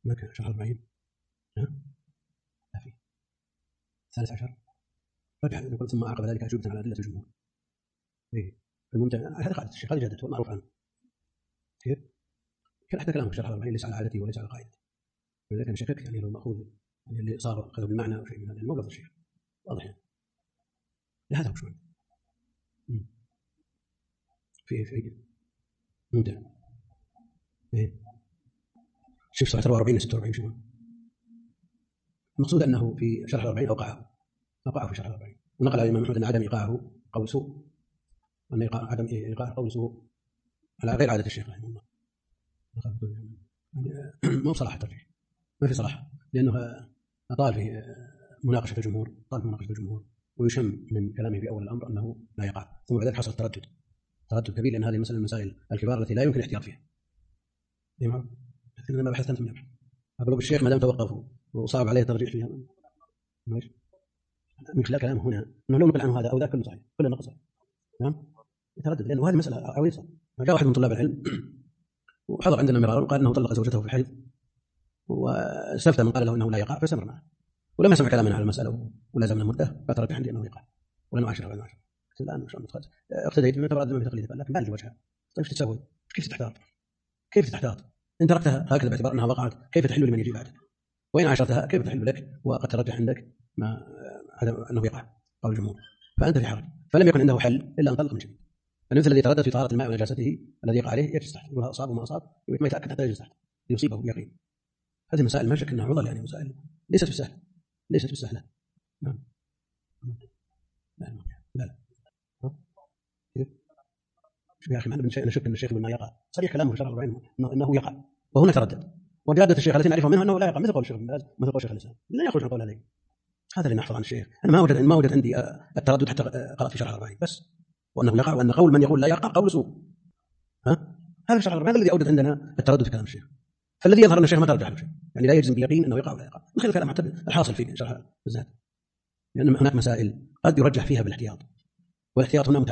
ما كان شرح 40 لا في 13 رجع يقول ثم عقب ذلك أجوبة على أدلة الجمهور. إيه الممتع هذا قاعدة الشيخ، هذه جادته معروف عنه. كيف؟ حتى كلامه في شرح 40 ليس على عادته وليس على قاعدته، ولكن الشيخ يعني لو مأخوذ يعني اللي صار أخذه بالمعنى أو شيء من هذا مو قصد الشيخ واضح يعني. لهذا هو شوي في ممتع. إيه شوف صفحة 44 46 شو المقصود أنه في شرح 40 أوقعه في شرح 40، ونقل على الإمام أحمد أن عدم إيقاعه قول سوء، أن عدم إيقاعه قول سوء على غير عادة الشيخ رحمه الله. مو بصراحة الترجيح، ما في صراحة، لأنه أطال في مناقشة الجمهور، ويشم من كلامه في أول الأمر أنه لا يقع، ثم بعد ذلك حصل تردد كبير، لأن هذه المسألة من المسائل الكبار التي لا يمكن الاحتياط فيها. لكن أنا ما بحثت أنت من يبحث أقول الشيخ ما دام توقفوا وصعب عليه الترجيح فيها من خلال كلامه هنا أنه لو نقل عنه هذا أو ذاك كله صحيح، كله نقص نعم يتردد، لأنه هذه مسألة عويصة. جاء واحد من طلاب العلم وحضر عندنا مرارا وقال أنه طلق زوجته في الحيض، واستفتى من قال له أنه لا يقع فاستمر معه، ولما سمع كلامنا على المسألة ولازمنا مدة فترجح عندي أنه يقع ولا نعاشره ولا نعاشره. الآن مش متخذ اقتديت بما تبرد من تقليد، لكن ما لي وجهها. طيب ايش تسوي؟ كيف تحتاط؟ إن تركتها هكذا باعتبار أنها وقعت كيف تحل لمن يجي بعدك؟ وإن عاشرتها كيف تحل لك وقد ترجح عندك ما أنه يقع أو الجمهور، فأنت في حرج. فلم يكن عنده حل إلا أن طلق من جديد. المثل الذي تردد في طهارة الماء ونجاسته الذي يقع عليه يجلس تحت، يقول أصاب وما أصاب ما يتأكد حتى يجلس تحت يصيبه يقين. هذه مسائل ما شك أنها عضل، يعني مسائل ليست بالسهلة. نعم لا كيف؟ يا أخي ما أنا نشك أن الشيخ يقول ما يقع، صريح كلامه في شرح 40 أنه يقع، وهنا تردد. وجادة الشيخ التي نعرفها منه أنه لا يقع، مثل قول الشيخ بن باز مثل قول الشيخ الإسلام لا يخرج عن قول هذين. هذا اللي نحفظ عن الشيخ. أنا ما وجد عندي التردد حتى قرأت في شرح 40 بس، وأنه يقع، وأن قول من يقول لا يقع قول سوء. هذا شرح 40 الذي أوجد عندنا التردد في كلام الشيخ. فالذي يظهر أن الشيخ ما ترجح له شيء، يعني لا يجزم بيقين أنه يقع ولا يقع من خلال كلام الحاصل في شرح الزاد، لأن هناك مسائل قد يرجح فيها بالاحتياط، والاحتياط هنا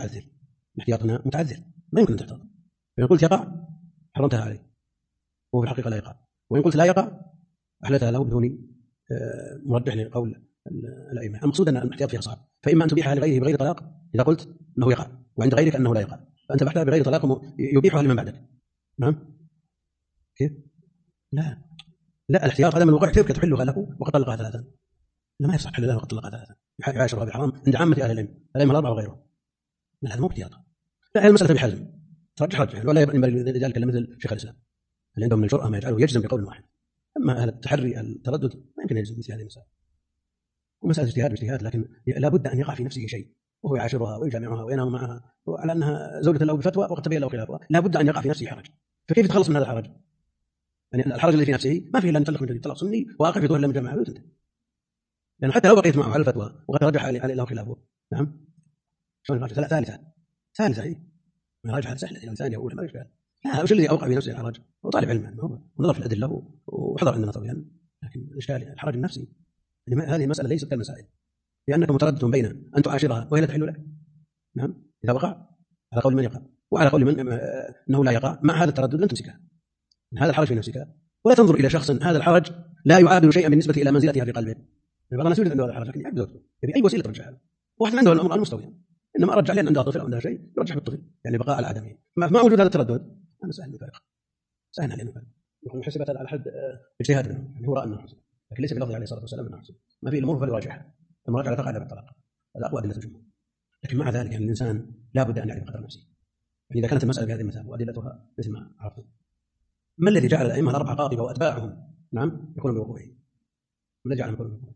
متعذر ما يمكن أن تحتاط. فإن قلت يقع حرمتها عليه وهو في الحقيقة لا يقع، وإن قلت لا يقع أحلتها له بدون مرجح لقول الأئمة. المقصود أن الاحتياط فيها صعب، فإما أن تبيحها لغيره بغير طلاق إذا قلت أنه يقع وعند غيرك أنه لا يقع، فأنت بحثها بغير طلاق يبيحها لمن بعدك. نعم كيف؟ لا الاحتياط هذا من الوقوع كيف تحلها له وقد طلقها ثلاثا، ما يصح حلها وقد طلقها ثلاثا يعاشرها بحرام عند عامة أهل العلم الأربعة وغيرهم. لا هذا مو احتياط، لا هذه المسألة بحزم ترجح ولا ينبغي لذلك مثل شيخ الإسلام اللي عندهم من الجرأة ما يجعله يجزم بقول واحد. أما هذا التحري التردد ما يمكن يجزم مثل هذه المسألة، ومسألة اجتهاد لكن لا بد أن يقع في نفسه شيء وهو يعاشرها ويجامعها وينام معها وعلى أنها زوجة له بفتوى وقد تبين له خلافها، لا بد أن يقع في نفسه حرج. فكيف يتخلص من هذا الحرج؟ يعني الحرج الذي في نفسه ما فيه إلا أن يطلق من جديد طلاق سني وأقع في ظهر لم يجمعها وينتهي، لأنه حتى لو بقيت معه على الفتوى وقد رجح عليه له خلافه. نعم شلون الراجح؟ ثالثة هي ما راجح سهلة، ثانية أولى ما يشكل. لا وش الذي أوقع في نفسه الحرج؟ هو طالب علم هو ونظر في الأدلة وحضر عندنا طبيعا، لكن الإشكال الحرج النفسي. هذه المسألة ليست كالمسائل، لأنك متردد بين أن تعاشرها وهي لا تحل لك. نعم إذا وقع على قول من يقع وعلى قول من أنه لا يقع، مع هذا التردد لن تمسكها من هذا الحرج في نفسك، ولا تنظر إلى شخص هذا الحرج لا يعادل شيئا بالنسبة إلى منزلتها في قلبه. بعض الناس يوجد عنده هذا الحرج لكن يعبد زوجته بأي وسيلة ترجعها، واحد عنده الأمر المستوي إنما أرجع لأن عندها طفل أو عندها شيء يرجح بالطفل يعني بقاء على عدمه. مع وجود هذا التردد أنا سهل نفارق سهل علينا نفارق نحن حسبت على حد اجتهادنا، يعني هو رأى أنه حسب لكن ليس بلفظ عليه الصلاة والسلام أنه حسب، ما في الأمور فليراجعها، المراجعة تقع على الطلاق هذا أقوى أدلة الجمهور. لكن مع ذلك يعني الإنسان لا بد أن يعرف قدر نفسه، يعني إذا كانت المسألة بهذه المثابة وأدلتها مثل ما عرفت، ما الذي جعل الأئمة الأربعة قاطبة وأتباعهم نعم يكونون بوقوعه؟ ما الذي جعلهم يكونون بوقوعه؟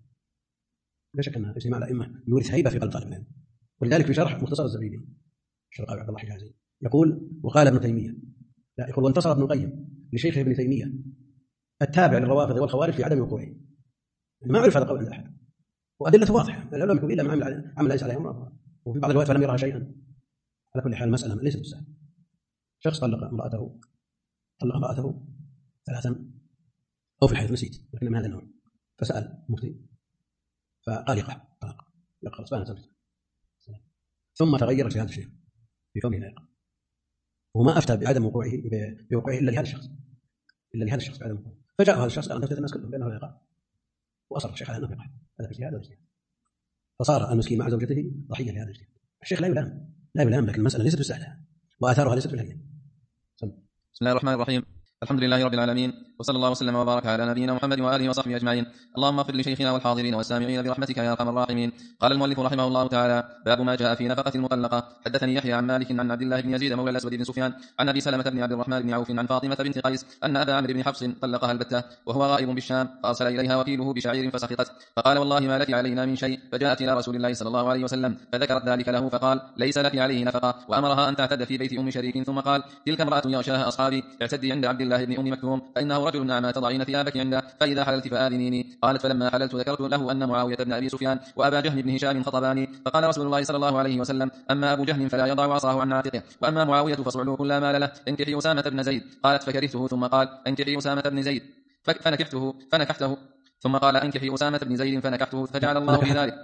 لا شك أن اجتماع الأئمة يورث هيبة في قلب طالب العلم. ولذلك في شرح مختصر الزبيدي شرح عبد الله حجازي يقول وقال ابن تيمية، لا يقول وانتصر ابن القيم لشيخه ابن تيمية التابع للروافض والخوارج في عدم وقوعه، ما عرف هذا قول عند أحد وأدلته واضحة لا يكون إلا من عمل ليس عليه أمر، وفي بعض الروايات فلم يرها شيئا. على كل حال المسألة ليست بالسهل. شخص طلق امرأته 3 أو في الحيض نسيت لكن من هذا النوع، فسأل مفتي فقال يقع طلاق خلاص فأنا زوجته، ثم تغير اجتهاد الشيخ في كونه لا يقع، وما أفتى بعدم وقوعه بوقوعه إلا لهذا الشخص بعدم وقوعه. فجاء هذا الشخص قال أن تفتن الناس كلهم بأنه لا يقع، وأصر الشيخ على أنه يقع، هذا اجتهاد واجتهاد، فصار المسكين مع زوجته ضحية لهذا الاجتهاد. الشيخ لا يلام، لكن المسألة ليست بالسهلة وآثارها ليست بالهينة. بسم الله الرحمن الرحيم. الحمد لله رب العالمين، وصلى الله وسلم وبارك على نبينا محمد وآله وصحبه أجمعين. اللهم اغفر لشيخنا والحاضرين والسامعين برحمتك يا أرحم الراحمين. قال المؤلف رحمه الله تعالى: باب ما جاء في نفقة المطلقة. حدثني يحيى عن مالك عن عبد الله بن يزيد مولى الأسود بن سفيان عن أبي سلمة بن عبد الرحمن بن عوف عن فاطمة بنت قيس أن أبا عمرو بن حفص طلقها البتة وهو غائب بالشام، فأرسل إليها وكيله بشعير فسخطت، فقال: والله ما لك علينا من شيء. فجاءت إلى رسول الله صلى الله عليه وسلم فذكرت ذلك له، فقال: ليس لك عليه نفقة، وأمرها أن تعتد في بيت أم شريك. ثم قال: تلك امرأة يغشاها أصحابي، اعتدي عند عبد الله بن أم مكتوم، فإنه رجل أعمى تضعين ثيابك عنده، فإذا حللت فآذنيني. قالت: فلما حللت ذكرت له أن معاوية بن أبي سفيان وأبا جهل بن هشام خطباني، فقال رسول الله صلى الله عليه وسلم: أما أبو جهل فلا يضع عصاه عن عاتقه، وأما معاوية فصعلوه كل مال له، انكحي أسامة بن زيد. قالت: فكرهته. ثم قال: انكحي أسامة بن زيد فنكحته. ثم قال: انكحي أسامة بن زيد فنكحته، فجعل الله في ذلك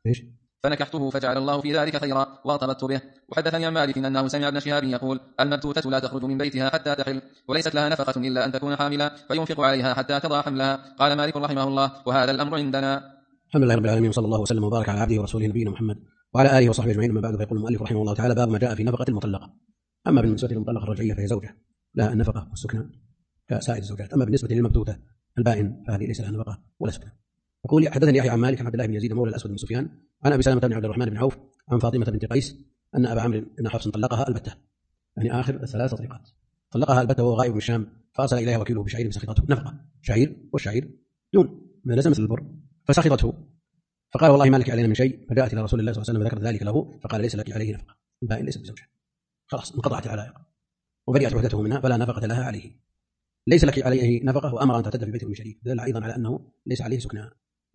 فنكحته فجعل الله في ذلك خيرا، وارتبطت به. وحدثني عن مالك أنه سمع ابن شهاب يقول: المبتوتة لا تخرج من بيتها حتى تحل، وليست لها نفقة إلا أن تكون حاملا، فينفق عليها حتى تضع حملها. قال مالك رحمه الله: وهذا الأمر عندنا. الحمد لله رب العالمين، وصلى الله وسلم وبارك على عبده ورسوله نبينا محمد وعلى آله وصحبه أجمعين. أما بعد، فيقول المؤلف رحمه الله تعالى: باب ما جاء في نفقة المطلقة. أما بالنسبة للمطلقة الرجعية فهي زوجة لها النفقة والسكنى كسائر الزوجات. أما بالنسبة للمبتوتة البائن فهذه ليس لها نفقة ولا سكنى. يقول: حدثني يحيى عن مالك عن عبد الله بن يزيد مولى الأسود بن سفيان عن أبي سلمة بن عبد الرحمن بن عوف عن فاطمة بنت قيس أن أبا عمرو بن حفص طلقها البتة، يعني آخر الثلاث تطليقات، طلقها البتة وهو غائب من الشام، فأرسل إليها وكيله بشعير فسخطته. نفقة شعير، والشعير دون ما ليس مثل البر، فسخطته، فقال: والله ما لك علينا من شيء. فجاءت إلى رسول الله صلى الله عليه وسلم فذكرت ذلك له، فقال: ليس لك عليه نفقة، البائن ليس بزوجة، خلاص انقطعت العلائق وبرئت عهدته منها فلا نفقة لها عليه. ليس لك عليه نفقة، وأمر أن تعتد في بيت أم شريك، دل أيضا على أنه ليس عليه سكنى،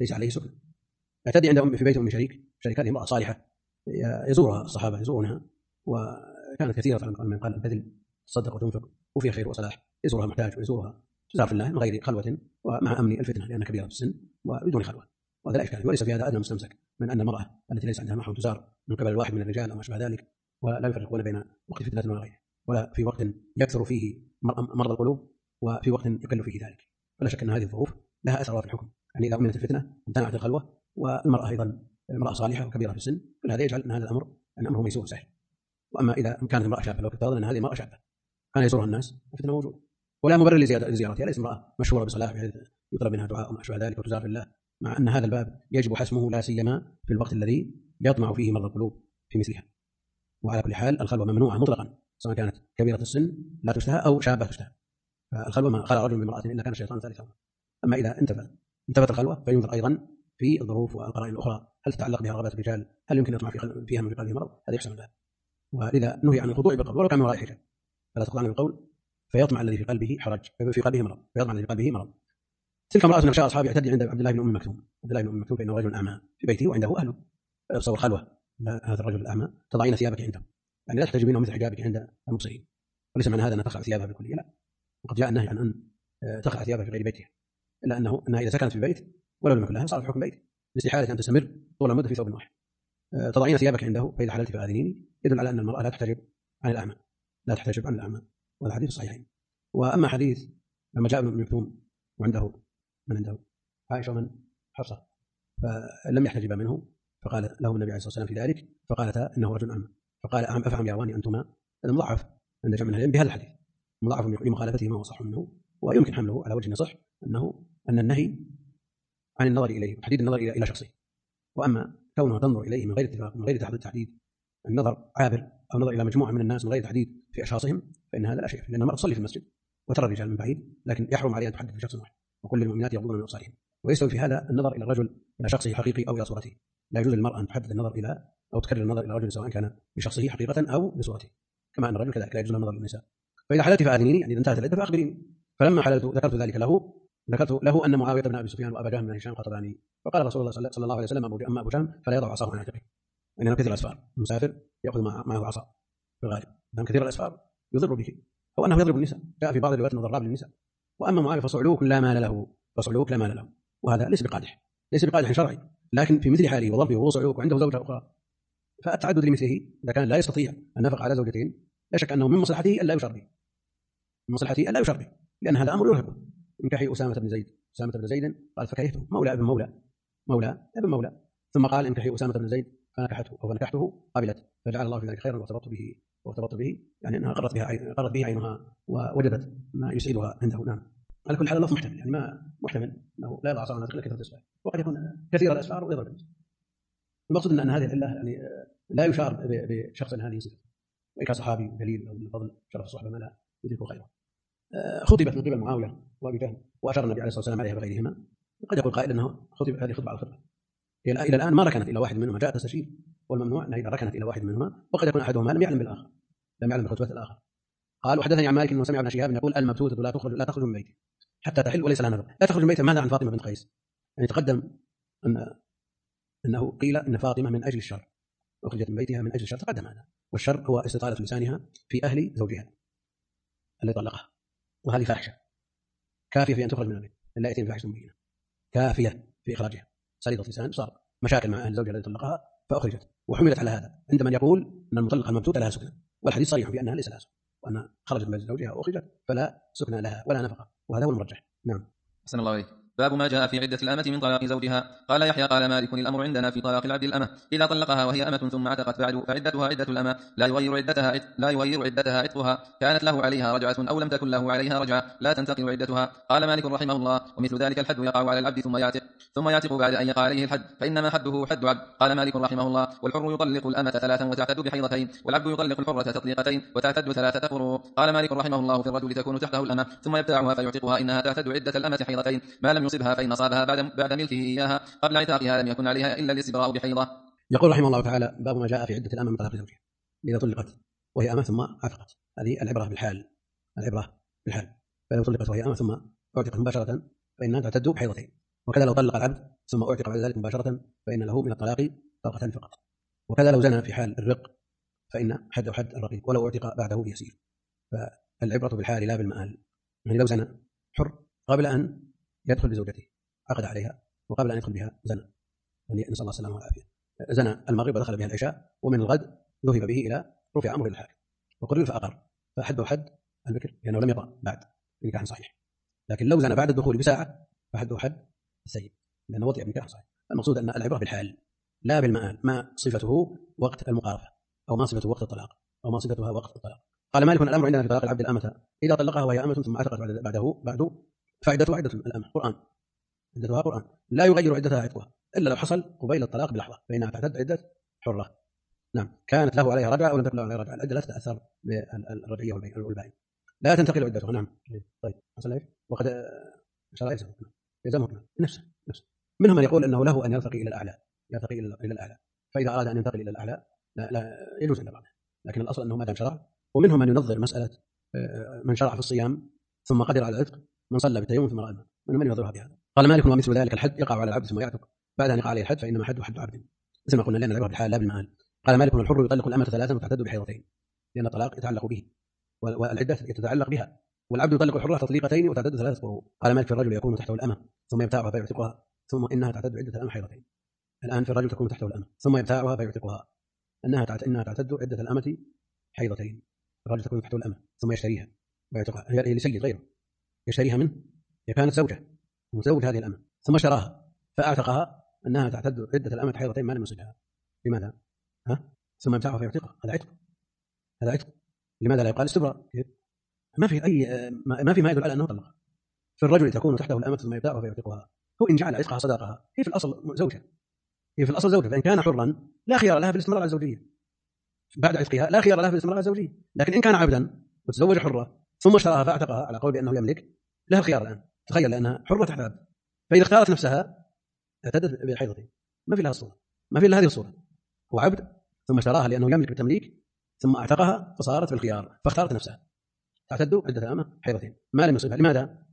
اعتدي عند في بيت أم شريك. شريك هذه امرأة صالحة يزورها الصحابة، يزورونها، وكانت كثيرة من قال البذل تصدق وتنفق وفيها خير وصلاح، يزورها محتاج ويزورها تزار في الله من غير خلوة ومع أمن الفتنة لأنها كبيرة في السن وبدون خلوة، وهذا لا إشكال. وليس في هذا أدنى مستمسك من أن المرأة التي ليس عندها محرم تزار من قبل الواحد من الرجال أو ما شابه ذلك، ولا يفرقون بين وقت فتنة وغيره، ولا في وقت يكثر فيه مرض القلوب وفي وقت يقل فيه ذلك. فلا شك أن هذه الظروف لها أثر في الحكم، يعني إذا أمنت الفتنة امتنعت الخلوة، والمرأة أيضا امرأة صالحة وكبيرة في السن، كل هذا يجعل أن هذا الأمر أمره ميسور سهل. وأما إذا كانت امرأة شابة، لو افترضنا أن هذه امرأة شابة كان يزورها الناس، الفتنة موجود ولا مبرر لزيارتها، ليس امرأة مشهورة بصلاح بحيث يطلب منها دعاء وما أشبه ذلك وتزار بالله، مع أن هذا الباب يجب حسمه لا سيما في الوقت الذي يطمع فيه مرضى القلوب في مثلها. وعلى كل حال الخلوة ممنوعة مطلقا، سواء كانت كبيرة السن لا تشتهى أو شابة تشتهى. فالخلوة ما خلى رجل بامرأة إلا كان الشيطان ثالثهما. أما إذا انتفت الخلوة فينظر أيضا في الظروف والقرائن الأخرى، هل تتعلق بها رغبات الرجال، هل يمكن يطمع فيها من في قلبه مرض، هذا يحسن الباب. ولذا نهي عن الخضوع بالقول ولو كان من وراء حجاب، فلا تخضعن بالقول فيطمع الذي في قلبه حرج، في قلبه مرض، فيطمع الذي في قلبه مرض. تلك امرأة نغشاها أصحابي يعتدي عند عبد الله بن أم مكتوم. عبد الله بن أم مكتوم فإنه رجل أعمى في بيته وعنده أهله، فيتصور خلوة هذا الرجل الأعمى تضعين ثيابك عنده، يعني لا تحتجبين مثل حجابك عند المبصرين، وليس معنى هذا أن تخلع ثيابها بالكلية، لا، وقد جاء النهي عن أن تخلع ثيابها في غير بيتها، إلا أنها إذا سكنت في البيت ولو لم يكن لها صار في حكم بيت لاستحالة أن تستمر طول المدة في ثوب واحد. تضعين ثيابك عنده فإذا حللت فآذنيني، يدل على أن المرأة لا تحتجب عن الأعمى، وهذا حديث الصحيحين. وأما حديث لما جاء ابن مكتوم وعنده من عنده عائشة ومن حفصة فلم يحتجب منه، فقال لهم النبي عليه الصلاة والسلام في ذلك، فقالتا إنه رجل أعمى، فقال أفهم يا رواني أنتما. هذا مضاعف عند جمع العلم بهذا الحديث، مضاعف لمخالفته ما هو صح منه، ويمكن حمله على وجه صح أن النهي عن النظر إليه وتحديد النظر إلى شخصه. وأما كونها تنظر إليه من غير اتفاق من غير تحديد، النظر عابر أو نظر إلى مجموعة من الناس من غير تحديد في أشخاصهم، فإن هذا لا شيء، لأن المرأة تصلي في المسجد وترى الرجال من بعيد، لكن يحرم عليها أن تحدد في شخص واحد، وكل المؤمنات يغضضن من أبصارهن. ويستوي في هذا النظر إلى الرجل إلى شخصه حقيقي أو إلى صورته، لا يجوز للمرأة أن تحدد النظر إلى أو تكرر النظر إلى الرجل سواء كان بشخصه حقيقة أو بصورته، كما أن الرجل كذلك لا يجوز النظر للنساء. فإذا حللت فآذنيني، يعني إذا انتهت العدة فأخبريني. فلما حللت ذكرت ذلك له أن معاوية بن أبي سفيان وأبا جهل بن هشام خطباني، فقال رسول الله صلى الله عليه وسلم: أما أبو جهل فلا يضع عصاه عن عاتقه، إنه كثير الأسفار، المسافر يأخذ معه عصا في الغالب، لأن كثير الأسفار يضر به، أو أنه يضرب النساء، جاء في بعض الروايات أنه ضراب للنساء. وأما معاوية فصعلوك لا مال له، وهذا ليس بقادح شرعي، لكن في مثل حاله وضربه وهو صعلوك وعنده زوجة أخرى، فالتعدد لمثله إذا كان لا يستطيع النفق على زوجتين لا شك أنه من مصلحته ألا يشار به، لأن هذا أمر انكحي أسامة بن زيد قال فكرهته، مولى ابن مولى. ثم قال انكحي أسامة بن زيد فنكحته قبلت، فجعل الله في ذلك خيرا وارتبطت به يعني أنها قرت به عينها ووجدت ما يسعدها عنده. نعم. على كل حال اللفظ محتمل، يعني ما محتمل أنه لا يضع صار إلا كثرة الأسفار، وقد يكون كثير الأسفار ويضرب. المقصود أن هذه العلة يعني لا يشار بشخص هذه الصفة، وإن كان صحابي دليل أو من فضل شرف الصحبة ما لا يدرك خيرا. خطبت من قبل معاوية وأبي جهل وأشار النبي عليه الصلاة والسلام عليها بغيرهما. قد يقول قائل أنه خطبت هذه خطبة على الخطبة، إلى الآن ما ركنت إلى واحد منهما، جاء تستشير، والممنوع أنها إذا ركنت إلى واحد منهما وقد يكون أحدهما لم يعلم بالآخر، لم يعلم بخطبة الآخر. قال وحدثني عن مالك أنه سمع ابن شهاب يقول المبتوتة لا تخرج من بيته حتى تحل وليس لها نذر. لا تخرج من بيته ماذا عن فاطمة بنت قيس؟ يعني تقدم أنه قيل أن فاطمة من أجل الشر أخرجت من بيتها من أجل الشر، تقدم هذا، والشر هو استطالة لسانها في أهل زوجها الذي طلقها، وهذه فاحشة كافية في أن تخرج من البيت، لا يأتي بفاحشة مبينة كافية في إخراجها. سليطة لسان، صار مشاكل مع أهل زوجها الذي طلقها فأخرجت، وحملت على هذا عندما يقول أن المطلقة المبتوتة لها سكنة، والحديث صريح بأنها ليس لها سكنة، وأن خرجت من بيت زوجها وأخرجت فلا سكنة لها ولا نفقة، وهذا هو المرجح. نعم. أحسن الله عليك. باب ما جاء في عدة الأمة من طلاق زوجها. قال يحيى قال مالك الأمر عندنا في طلاق العبد الأمة إذا طلقها وهي أمة ثم عتقت بعد فعدتها عدة الأمة لا يغير عدتها عتقها، كانت له عليها رجعة أو لم تكن له عليها رجعة لا تنتقل عدتها. قال مالك رحمه الله ومثل ذلك الحد يقع على العبد ثم يعتق بعد أن يقع عليه الحد، فإنما حده حد عبد. قال مالك رحمه الله والحر يطلق الأمة 3 وتعتد بحيضتين، والعبد يطلق الحرة تطليقتين وتعتد 3 قروء. قال مالك رحمه الله في الرجل تكون تحته الأمة ثم يبتاعها فيعتقها إنها تعتد عدة الأمة حيضتين ما لم يصبها، فإن أصابها بعد ملكه إياها قبل عتاقها لم يكن عليها إلا الاستبراء بحيضة. يقول رحمه الله تعالى باب ما جاء في عدة الأمة من طلاق زوجها إذا طلقت وهي أمة ثم عتقت. هذه العبرة بالحال، فلو طلقت وهي أمة ثم أعتقت مباشرة فإنها تعتد بحيضتين، وكذا لو طلق العبد ثم أعتق بعد ذلك مباشرة فإن له من الطلاق طلقتان فقط، وكذا لو زنى في حال الرق فإن حده حد الرقيق ولو أعتق بعده بيسير. فالعبرة بالحال لا بالمآل. يعني لو زنى حر قبل أن يدخل بزوجته عقد عليها وقبل أن يدخل بها زنى، يعني نسأل الله السلامة والعافية، زنى المغرب ودخل بها العشاء ومن الغد ذهب به إلى رفع أمره الحاكم وقرر فأقر، فحده حد البكر لأنه لم يطأ بعد بنكاح صحيح. لكن لو زنى بعد الدخول بساعة فحده حد السيد لأنه وطئ بنكاح صحيح. المقصود أن العبرة بالحال لا بالمآل، ما صفته وقت المقارفة أو ما صفته وقت الطلاق أو ما صفتها وقت الطلاق. قال مالك الأمر عندنا في طلاق العبد الأمة إذا طلقها وهي أمة ثم عتقت بعده فعدتها عدة الأمة عدتها قرآن لا يغير عدتها عتقها إلا لو حصل قبيل الطلاق بلحظة فإنها تعتد عدة حرة. نعم. كانت له عليها رجعة ولم تكن له عليها رجعة، العدة لا تتأثر بالرجعية والباين، لا تنتقل عدتها. نعم. طيب حصل ايش؟ وقد شرع يلزمه نفسه. منهم من يقول أنه له أن يرتقي إلى الأعلى، فإذا أراد أن ينتقل إلى الأعلى لا يجوز عند بعضه، لكن الأصل أنه ما دام شرع. ومنهم من ينظر مسألة من شرع في الصيام ثم قدر على العتق من صلى بالتيمم ثم رأى من ينظرها بهذا. قال مالك ومثل ذلك الحد يقع على العبد ثم يعتق بعد أن يقع عليه الحد فإنما حده حد عبد، مثل ما قلنا لأن العبرة بالحال لا بالمآل. قال مالك الحر يطلق الأمة 3 وتعتد بحيضتين لأن الطلاق يتعلق به والعدة تتعلق بها، والعبد يطلق الحرة تطليقتين وتعتد 3 قروء. قال مالك في الرجل يكون تحته الأمة ثم يبتاعها فيعتقها ثم إنها تعتد عدة الأمة حيضتين. الآن في الرجل تكون تحته الأمة ثم يبتاعها فيعتقها إنها تعتد عدة الأمة حيضتين. الرجل تكون تحته الأمة ثم يشتريها ويعتقها، هي لسيد غيره يشتريها منه، هي كانت زوجة متزوج هذه الأمة ثم اشتراها فأعتقها أنها تعتد عدة الأمة حيضتين ما لم يصبها. لماذا؟ ثم يبتاعها فيعتقها، هذا عتق. لماذا لا يقال استبراء؟ ما في ما يدل على أنه طلق. في الرجل تكون تحته الأمة ثم يبتاعها فيعتقها، هو إن جعل عتقها صداقها هي في الأصل زوجة، فإن كان حرا لا خيار لها في الاستمرار على الزوجية بعد عتقها، لا خيار لها في الاستمرار على الزوجية. لكن إن كان عبدا وتزوج حرة ثم اشتراها فاعتقها على قول بأنه يملك، لها الخيار الآن. تخيل لأنها حرة تحت عبد، فإذا اختارت نفسها اعتدت بحيضتين، ما في لها الصورة، ما في إلا هذه الصورة. هو عبد ثم اشتراها لأنه يملك بالتمليك ثم اعتقها فصارت بالخيار فاختارت نفسها، تعتد عدة الأمة حيضتين ما لم يصبها. لماذا؟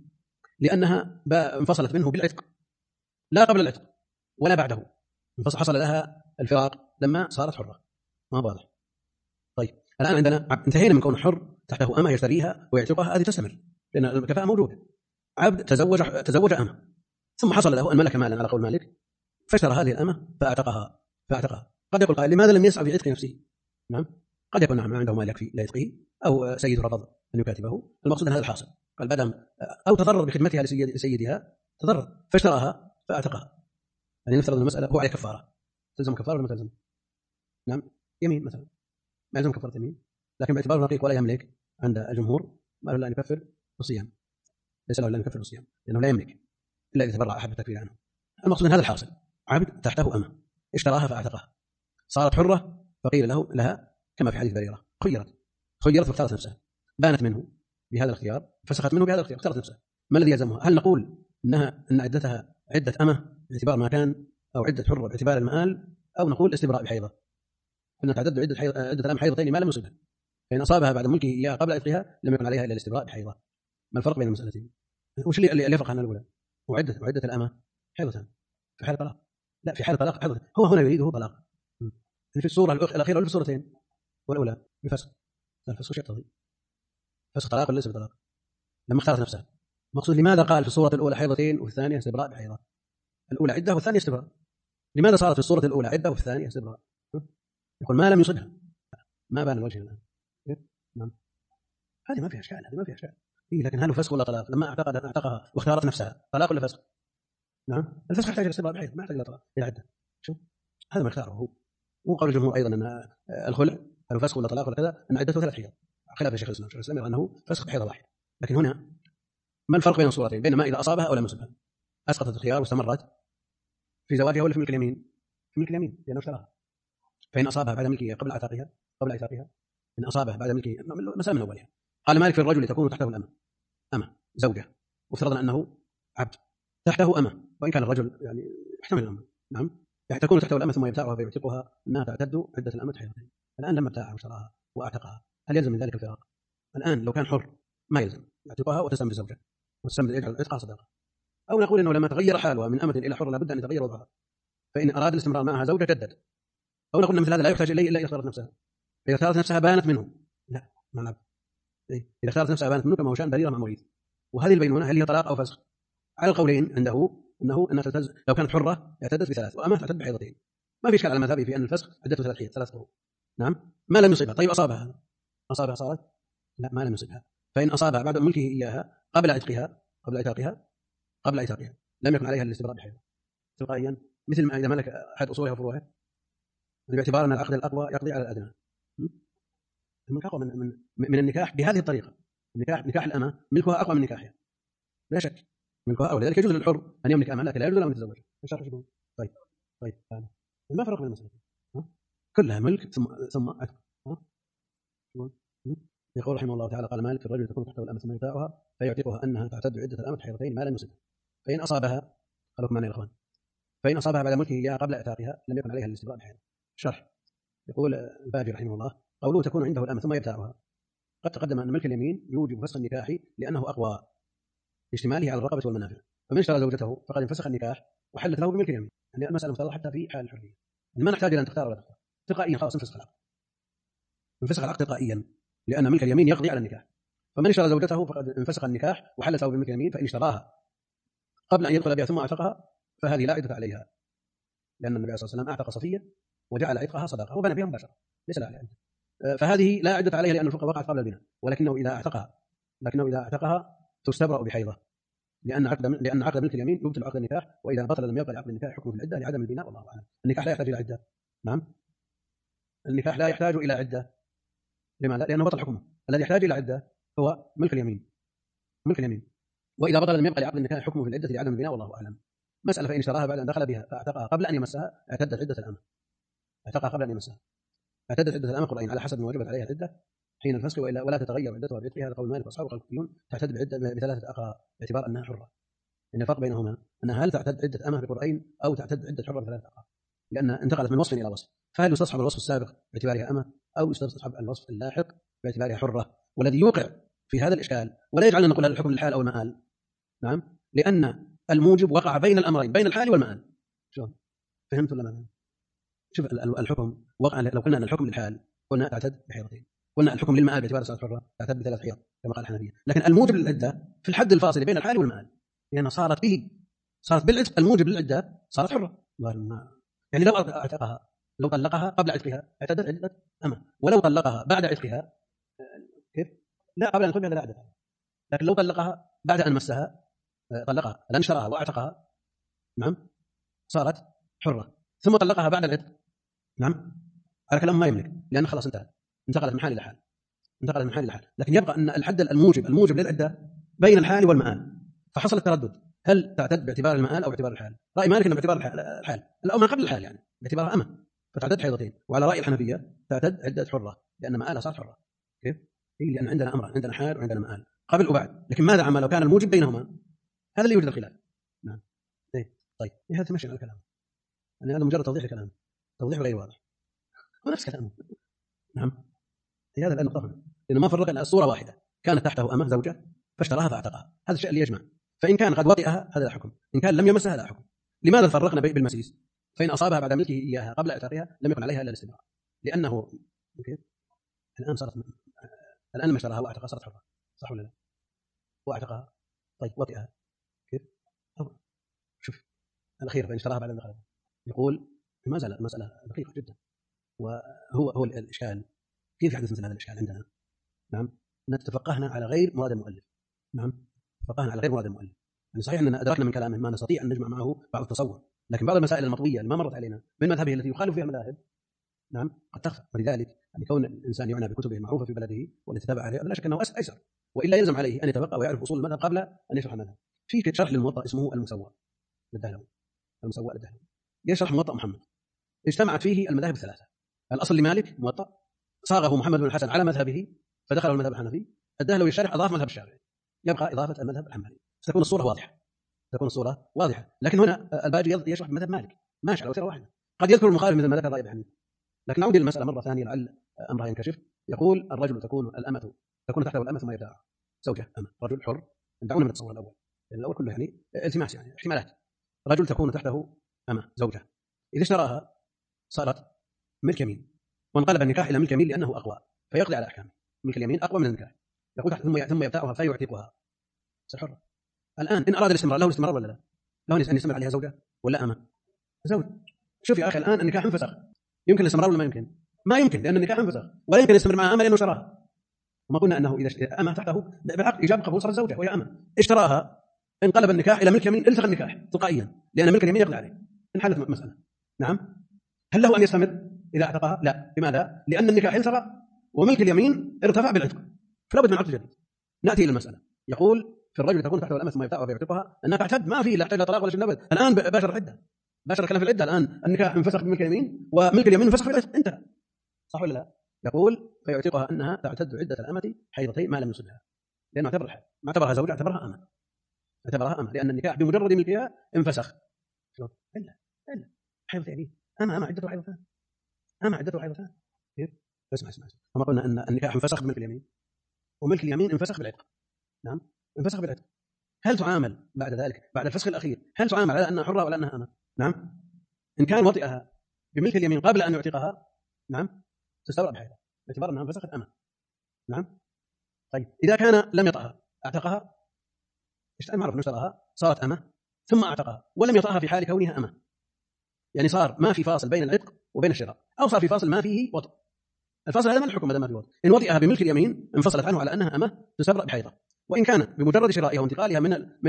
لأنها انفصلت منه بالعتق، لا قبل العتق ولا بعده، حصل لها الفراق لما صارت حرة. ما واضح؟ طيب الآن عندنا انتهينا من كون حر تحته أمة يشتريها ويعتقها، هذه تستمر لأن الكفاءة موجودة. عبد تزوج أمة ثم حصل له أن ملك مالا على قول مالك فاشترى هذه الأمة فاعتقها. قد يقول قائل لماذا لم يسعى في عتق نفسه؟ نعم قد يكون نعم عنده مال يكفي لا يتقيه أو سيد رفض أن يكاتبه. المقصود أن هذا الحاصل، قال بدم أو تضرر بخدمتها لسيدها تضرر فاشتراها فأعتقها. يعني نفترض المسألة هو عليه كفارة، تلزم كفارة ولا ما تلزم؟ نعم يمين مثلا ما يلزم كفارة يمين، لكن باعتباره رقيق ولا يملك عند الجمهور ما له إلا أن يكفر بالصيام، ليس له إلا أن يكفر بالصيام لأنه لا يملك إلا إذا تبرع أحد بالتكفير عنه. المقصود من هذا الحاصل عبد تحته أمة اشتراها فأعتقها صارت حرة فقيل لها كما في حديث بريرة خيرت واختارت نفسها، بانت منه بهذا الاختيار فسخت منه بهذا الاختيار اختارت نفسها. ما الذي يلزمها؟ هل نقول أن عدتها عدة أمة باعتبار ما كان أو عدة حرة باعتبار المآل، أو نقول استبراء بحيضة أن تعتد عدة الأم حيضتين ما لم يصبها، فإن أصابها بعد ملكه إياها قبل عتقها لم يكن عليها إلا الاستبراء بحيضة. ما الفرق بين المسألتين؟ وش اللي يفرق عن الأولى؟ وعدة الأمة حيضتان في حالة طلاق، لا في حالة طلاق حيضتان، هو هنا يريده طلاق في الصورة الأخيرة ولا في الصورتين؟ والأولى بفسخ، الفسخ يقتضي فسخ طلاق ولا ليس بطلاق لما اختارت نفسها. مقصود لماذا قال في الصورة الأولى حيضتين وفي الثانية استبراء بحيضة؟ الأولى عدة والثانية استبراء، لماذا صارت في الصورة الأولى عدة وفي الثانية استبراء؟ يقول ما لم يصبها، ما بان الوجه الآن. نعم هذه ما فيها إشكال، هذه ما فيها إشكال. إيه لكن هل فسخ ولا طلاق؟ لما اعتقها واختارت نفسها طلاق ولا فسخ؟ نعم الفسخ يحتاج إلى استبراء بحيض ما يحتاج إلى طلاق إلى عدة. شوف هذا ما اختاره هو، وقول الجمهور أيضا أن الخلع هل فسخ ولا طلاق ولا كذا أن عدته 3 حيض، خلاف الشيخ الإسلام يرى أنه فسخ بحيضة واحدة. لكن هنا ما الفرق بين الصورتين؟ بين ما إذا أصابها أو لم يصبها أسقطت الخيار واستمرت في زواجها ولا في ملك اليمين؟ في ملك اليمين لأنه اشتراها. فإن أصابها بعد ملكها قبل عتاقها إن أصابها بعد ملكه مسألة من أولها. قال مالك في الرجل تكون تحته الأمة أمة زوجة، وافترضنا أنه عبد تحته أمة وإن كان الرجل يعني يحتمل الأمة، نعم يعني تكون تحته الأمة ثم يبتاعها فيعتقها أنها تعتد عدة الأمة حيضتين. الآن لما ابتاعها واشتراها وأعتقها هل يلزم من ذلك الفراق؟ الآن لو كان حر ما يلزم يعتقها وتستمر الزوجة وتستمر يجعل عتقها صداقة. أو نقول إنه لما تغير حالها من أمة إلى حر لابد أن يتغير وضعها، فإن أراد الاستمرار معها زوجة جدد. أو نقول مثل هذا لا يحتاج إليه إلا إذا اختارت نفسها، إذا اختارت نفسها بانت منه لا ما نعرف إذا اختارت نفسها بانت منه كما هو شأن بريرة مع مريد. وهذه البينونة هل هي طلاق أو فسخ؟ على القولين عنده أنها لو كانت حرة اعتدت ب3 وأمة تعتد بحيضتين، ما في إشكال على مذهبه في أن الفسخ عدته 3 حيض 3 قروء. نعم ما لم يصيبها. طيب أصابها صارت لا ما لم يصيبها، فإن أصابها بعد ملكه إياها قبل عتاقها لم يكن عليها الاستبراء بحيض تلقائيا، مثل ما إذا ملك أحد أصولها وفروعها باعتبار أن العقد الأقوى يقضي على الأدنى. الملك أقوى من النكاح بهذه الطريقة. نكاح الأمة ملكها أقوى من نكاحها لا شك، ملكها أقوى، لذلك يجوز للحر أن يملك أمة لكن لا يجوز له أن يتزوج. طيب ما فرق بين المسألة؟ كلها ملك ثم عتق. يقول رحمه الله تعالى قال مالك في الرجل تكون تحته الأمة ثم يبتاعها فيعتقها أنها تعتد عدة الأمة حيضتين ما لم يصبها، فإن أصابها قالوا معنا يا إخوان فإن أصابها بعد ملكه إياها قبل عتاقها لم يكن عليها الاستبراء بحيض. شرح يقول الباجي رحمه الله قوله تكون عنده الأمة ثم يبتاعها قد تقدم أن ملك اليمين يوجب فسخ النكاح لأنه أقوى اشتماله على الرقبة والمنافع، فمن اشترى زوجته فقد انفسخ النكاح وحلت له بملك اليمين. يعني المسألة مفترضة حتى في حال الحرية، ما نحتاج إلى أن تختار ولا تختار تلقائيا خلاص انفسخ العقد تلقائيا لأن ملك اليمين يقضي على النكاح. فمن اشترى زوجته فقد انفسخ النكاح وحلت له بملك اليمين، فإن اشتراها قبل أن يدخل بها ثم اعتقها فهذه لا عدة عليها لأن النبي صلى الله عليه وسلم اعتق صفية وجعل عتقها صدقة وبنى بها مباشرة ليس لها عدة، فهذه لا عدة عليها لأن الفقه وقعت قبل البناء، ولكنه إذا اعتقها تستبرأ بحيضة لأن عقد ملك اليمين يبطل عقد النكاح، وإذا بطل لم يبطل عقد النكاح حكم في العدة لعدم البناء والله أعلم. النكاح لا يحتاج إلى عدة. نعم النكاح لا يحتاج إلى عدة. لماذا؟ لأنه بطل حكمه. الذي يحتاج إلى عدة هو ملك اليمين، وإذا بطل لم يبقى لعقد النكاح حكمه في العدة لعدم البناء والله أعلم. مسألة فإن اشتراها بعد أن دخل بها فاعتقها قبل أن يمسها اعتدت عدة الأمة، اعتقها قبل أن يمسها اعتدت عدة الأمة قرئين على حسب ما وجبت عليها العدة حين الفسخ ولا تتغير عدتها بعتقها. هذا قول مالك وأصحابه الكوفيون تعتد بعدة ب3 أقرى باعتبار أنها حرة. إن الفرق بينهما أنها هل تعتد عدة أمة بقرئين أو تعتد عدة حرة ب3 أقرى، لأن انتقلت من وصف إلى وصف، فهل يستصحب الوصف السابق باعتبارها أمة أو يستصحب الوصف اللاحق باعتبارها حرة؟ والذي يوقع في هذا الإشكال ولا يجعلنا نقول هذا الحكم للحال أو المآل. نعم لأن الموجب وقع بين الأمرين بين الحال والمآل. شلون فهمت ولا ما؟ شوف الحكم وقع، لو قلنا أن الحكم للحال قلنا تعتد بحيضتين، قلنا الحكم للمآل باعتبار صارت حرة تعتد ب3 حيض كما قال الحنفية، لكن الموجب للعدة في الحد الفاصل بين الحال والمآل لأنها صارت بالعتق الموجب للعدة صارت حرة. يعني لو اعتقها لو طلقها قبل عتقها اعتدت عدة أمة، ولو طلقها بعد عتقها كيف لا قبل أن يدخل بها لا عدة. لكن لو طلقها بعد أن مسها، طلقها الآن شراها وأعتقها، نعم، صارت حرة، ثم طلقها بعد العتق، نعم، على كلام ما يملك، لأن خلاص انتقلت من حال إلى حال، انتقلت من حال إلى حال. لكن يبقى أن الحد الموجب للعدة بين الحال والمآل، فحصل التردد، هل تعتد باعتبار المآل أو باعتبار الحال؟ رأي مالك أنه باعتبار الحال، أو ما قبل الحال يعني باعتبارها أمة، فتعتد حيضتين. وعلى رأي الحنفية تعتد عدة حرة، لأن مآلها صارت حرة. كيف؟ هي لأن عندنا أمر، عندنا حال وعندنا مآل قبل وبعد. لكن ماذا عما لو كان الموجب بينهما؟ هذا اللي يوجد الخلاف. نعم. طيب هذا تمشي على الكلام، يعني هذا مجرد توضيح الكلام، توضيح غير واضح، ونفس كلامه. نعم، هي هذا النقطة هنا، لأنه ما فرق إلا الصورة واحدة، كانت تحته أمة زوجة فاشتراها فاعتقها، هذا الشيء اللي يجمع. فإن كان قد وطئها هذا لا حكم، إن كان لم يمسها لا حكم. لماذا فرقنا بالمسيس؟ فإن أصابها بعد ملكه إياها قبل اعتاقها لم يكن عليها إلا الاستمرار، لأنه الآن صارت، الآن ما اشتراها واعتقها صارت حرة، صح ولا لا؟ واعتقها، طيب وطئها كيف؟ شوف الأخير فإن اشتراها بعد الدخل، يقول ما زال المسألة دقيقة جدا، وهو الإشكال كيف يحدث مثل هذا الإشكال عندنا؟ نعم، نتفقهنا على غير مراد المؤلف. نعم، تفقهنا على غير مراد المؤلف. يعني صحيح أننا أدركنا من كلامه ما نستطيع أن نجمع معه بعض التصور، لكن بعض المسائل المطوية اللي ما مرت علينا من مذهبه التي يخالف فيها المذاهب، نعم، قد تخفى. ولذلك يعني كون الإنسان يعنى بكتبه المعروفة في بلده والتي تتابع عليها لا شك أنه أيسر، وإلا يلزم عليه أن يتبقى ويعرف أصول المذهب قبل أن يشرح المذهب. في شرح للموطأ اسمه المسوى للدهلوي، المسوى للدهلوي يشرح موطأ محمد، اجتمعت فيه المذاهب الثلاثة. الأصل لمالك موطأ، صاغه محمد بن الحسن على مذهبه فدخل المذهب الحنفي، الدهلوي الشارح أضاف مذهب الشافعي، يبقى إضافة المذهب الحنبلي، ستكون الصورة واضحة، تكون الصورة واضحة. لكن هنا الباجي يشرح مذهب مالك ماشي على وتيرة واحدة، قد يذكر المخالف مثل ما ذكر رأي حنيفة. لكن نعود للمسألة مرة ثانية لعل أمرها ينكشف. يقول الرجل تكون تحته الأمة ثم يبدأ زوجة أمة، رجل حر، دعونا من التصور الأول، لأن الأول كله يعني التماس، يعني احتمالات. رجل تكون تحته أمة زوجة، إذا اشتراها صارت ملك يمين، وانقلب النكاح إلى ملك يمين لأنه أقوى فيقضي على أحكامه، ملك اليمين أقوى من النكاح. يقول ثم يبتاعها فيعتقها، صار حرة. الآن إن أراد الاستمرار له الاستمرار ولا لا؟ له أن يستمر عليها زوجة ولا أمة؟ زوج. شوف يا أخي الآن النكاح انفسخ، يمكن الاستمرار ولا ما يمكن؟ ما يمكن، لأن النكاح انفسخ، ولا يمكن يستمر معها أمة لأنه شراها. وما قلنا أنه إذا أمة تحته بالعقد إيجاب قبول صارت زوجة وهي أمة، اشتراها انقلب النكاح إلى ملك يمين، التغى النكاح تلقائيا لأن ملك اليمين يقضي عليه إن حلت مسألة. نعم، هل له أن يستمر إذا اعتقها؟ لا. لماذا؟ لأن النكاح التغى وملك اليمين ارتفع بالعتق، فلا بد من عقد جديد. نأتي إلى المسألة. يقول في الرجل تكون تحته الأمة ثم يبتاعها فيعتقها، أنها تعتد ما في لا يحتاج طلاق ولا شيء أبدا. الآن باشر العدة، باشر الكلام في العدة. الآن النكاح انفسخ بملك اليمين وملك اليمين انفسخ بالعتق، انتهى، صح ولا لا؟ يقول فيعتقها أنها تعتد عدة الأمة حيضتين ما لم يصبها، لأنه اعتبر الحال، ما اعتبرها زوجة، اعتبرها أمة، اعتبرها أمة، لأن النكاح بمجرد ملكها انفسخ. إلا حيضتين، أمة عدة حيضتان، أمة عدة حيضتان. كيف؟ اسمع. وما قلنا أن النكاح انفسخ بملك اليمين وملك اليمين انفسخ بالعتق. نعم، انفسخ بالعتق. هل تعامل بعد ذلك بعد الفسخ الأخير هل تعامل على أنها حرة ولا أنها أمة؟ نعم، إن كان وطئها بملك اليمين قبل أن يعتقها، نعم، تستبرأ بحيضة باعتبار أنها انفسخت أمة. نعم، طيب إذا كان لم يطأها اعتقها، معروف أنه اشتراها صارت أمة ثم اعتقها ولم يطأها في حال كونها أمة، يعني صار ما في فاصل بين العتق وبين الشراء، أو صار في فاصل ما فيه وطئ. الفاصل هذا ما الحكم ما في وطئ. إن وطئها بملك اليمين انفصلت عنه على أنها أمة تستبرأ بحيضة، وإن كان بمجرد شرائها وانتقالها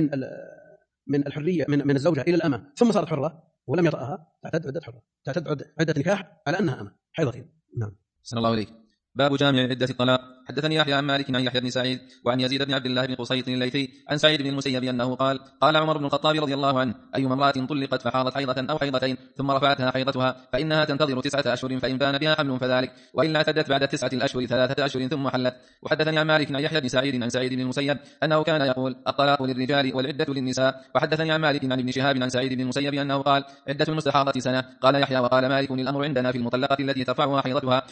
من الحرية من الزوجة إلى الأمة ثم صارت حرة ولم يطأها تعتد عدة حرة، تعتد عدة نكاح على أنها أمة حيضتين. نعم. صلى الله عليه. باب جامع عدة الطلاق. حدثني يحيى عن مالك عن يحيى بن سعيد وعن يزيد بن عبد الله بن قصيط الليثي عن سعيد بن المسيب أنه قال عمر بن الخطاب رضي الله عنه: أيما امرأة طلقت فحاضت حيضة أو حيضتين ثم رفعتها حيضتها فإنها تنتظر 9 أشهر، فإن بان بها حمل فذلك، وإلا اعتدت بعد 9 أشهر 3 أشهر ثم حلت. وحدثني عن مالك عن يحيى بن سعيد عن سعيد بن المسيب أنه كان يقول: الطلاق للرجال والعدة للنساء. وحدثني عن مالك عن ابن شهاب عن سعيد بن المسيب أنه قال: عدة المستحاضة سنة. قال يحيى: وقال مالك: الأمر عندنا في المطلقة التي ترفعها حيضتها،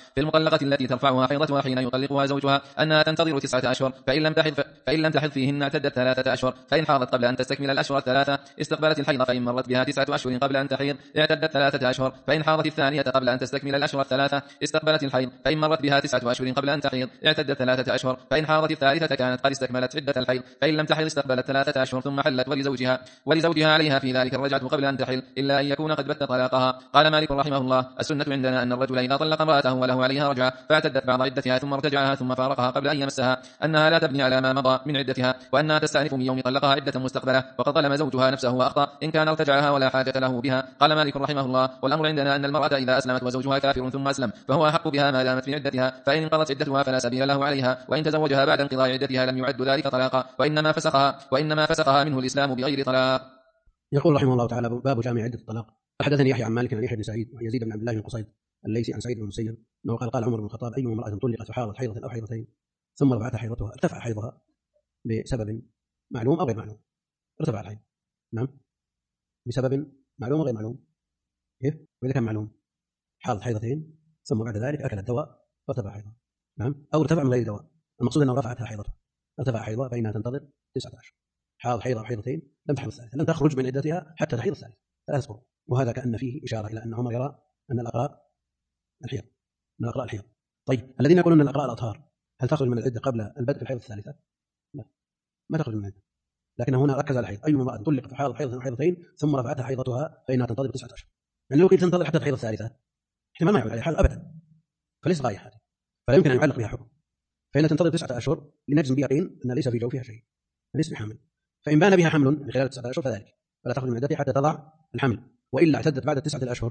حين يطلقها زوجها أنها تنتظر 9 أشهر، فإن لم تحض فيهن اعتدت 3 أشهر، فإن حاضت قبل أن تستكمل الأشهر 3 استقبلت الحيض، فإن مرت بها 9 أشهر قبل أن تحيض اعتدت 3 أشهر، فإن حاضت الثانية قبل أن تستكمل الأشهر 3 استقبلت الحيض، فإن مرت بها 9 أشهر قبل أن تحيض اعتدت 3 أشهر، فإن حاضت الثالثة كانت قد استكملت عدة الحيض، فإن لم تحيض استقبلت 3 أشهر ثم حلت، ولزوجها عليها في ذلك الرجعة قبل أن تحل، إلا أن يكون قد بت طلاقها. قال مالك رحمه الله: السنة عندنا أن الرجل إذا طلق امرأته وله عليها رجعة فاعتدت بعض عدتها ثم ارتجعها ثم فارقها قبل أن يمسها أنها لا تبني على ما مضى من عدتها، وأنها تستأنف من يوم طلقها عدة مستقبلة، وقد ظلم زوجها نفسه وأخطأ إن كان ارتجعها ولا حاجة له بها. قال مالك رحمه الله: والأمر عندنا أن المرأة إذا أسلمت وزوجها كافر ثم أسلم فهو أحق بها ما دامت في عدتها، فإن انقضت عدتها فلا سبيل له عليها، وإن تزوجها بعد انقضاء عدتها لم يعد ذلك طلاقا، وإنما فسقها منه الإسلام بغير طلاق. يقول رحمه الله تعالى: باب جامع عدة الطلاق. حدثني يحيى عن مالك عن يحيى بن سعيد وعن يزيد بن عبد الله بن قصيد الليثي عن سعيد بن المسيب انه قال عمر بن الخطاب: اي امراه طلقت فحاضت حيضه او حيضتين ثم رفعتها حيضتها ارتفع حيضها بسبب معلوم او غير معلوم. ارتفع الحيض، نعم، بسبب معلوم وغير معلوم. كيف؟ واذا كان معلوم حاضت حيضتين ثم بعد ذلك اكلت دواء فارتفع حيضها، نعم، او ارتفع من غير دواء. المقصود انه رفعتها حيضتها، ارتفع حيضها فانها تنتظر 9 أشهر. حاض حيضه او حيضتين لم تحض الثالثه، لم تخرج من عدتها حتى تحيض الثالثه 3 قرون. وهذا كأن فيه إشارة إلى أن عمر يرى أن الأقراء الحيض، من الأقراء الحيض. طيب الذين يقولون أن الأقراء الأطهار هل تخرج من العدة قبل البدء في الحيض الثالثة؟ لا، ما تخرج من العدة، لكن هنا ركز على الحيض. أي امرأة طلقت فحاضت حيضة أو حيضتين ثم رفعتها حيضتها فإنها تنتظر 9 أشهر. يعني لو كنت تنتظر حتى الحيض الثالثة احتمال ما يعود عليها حال أبدا، فليس غاية هذه، فلا يمكن أن يعلق بها حكم. فإنها تنتظر 9 أشهر لنجزم بيقين أن ليس في جوفها شيء، ليس بحامل. فإن بان بها حمل من خلال 9 أشهر فذلك، فلا تخرج من عدتها حتى تضع الحمل، وإلا اعتدت بعد 9 أشهر،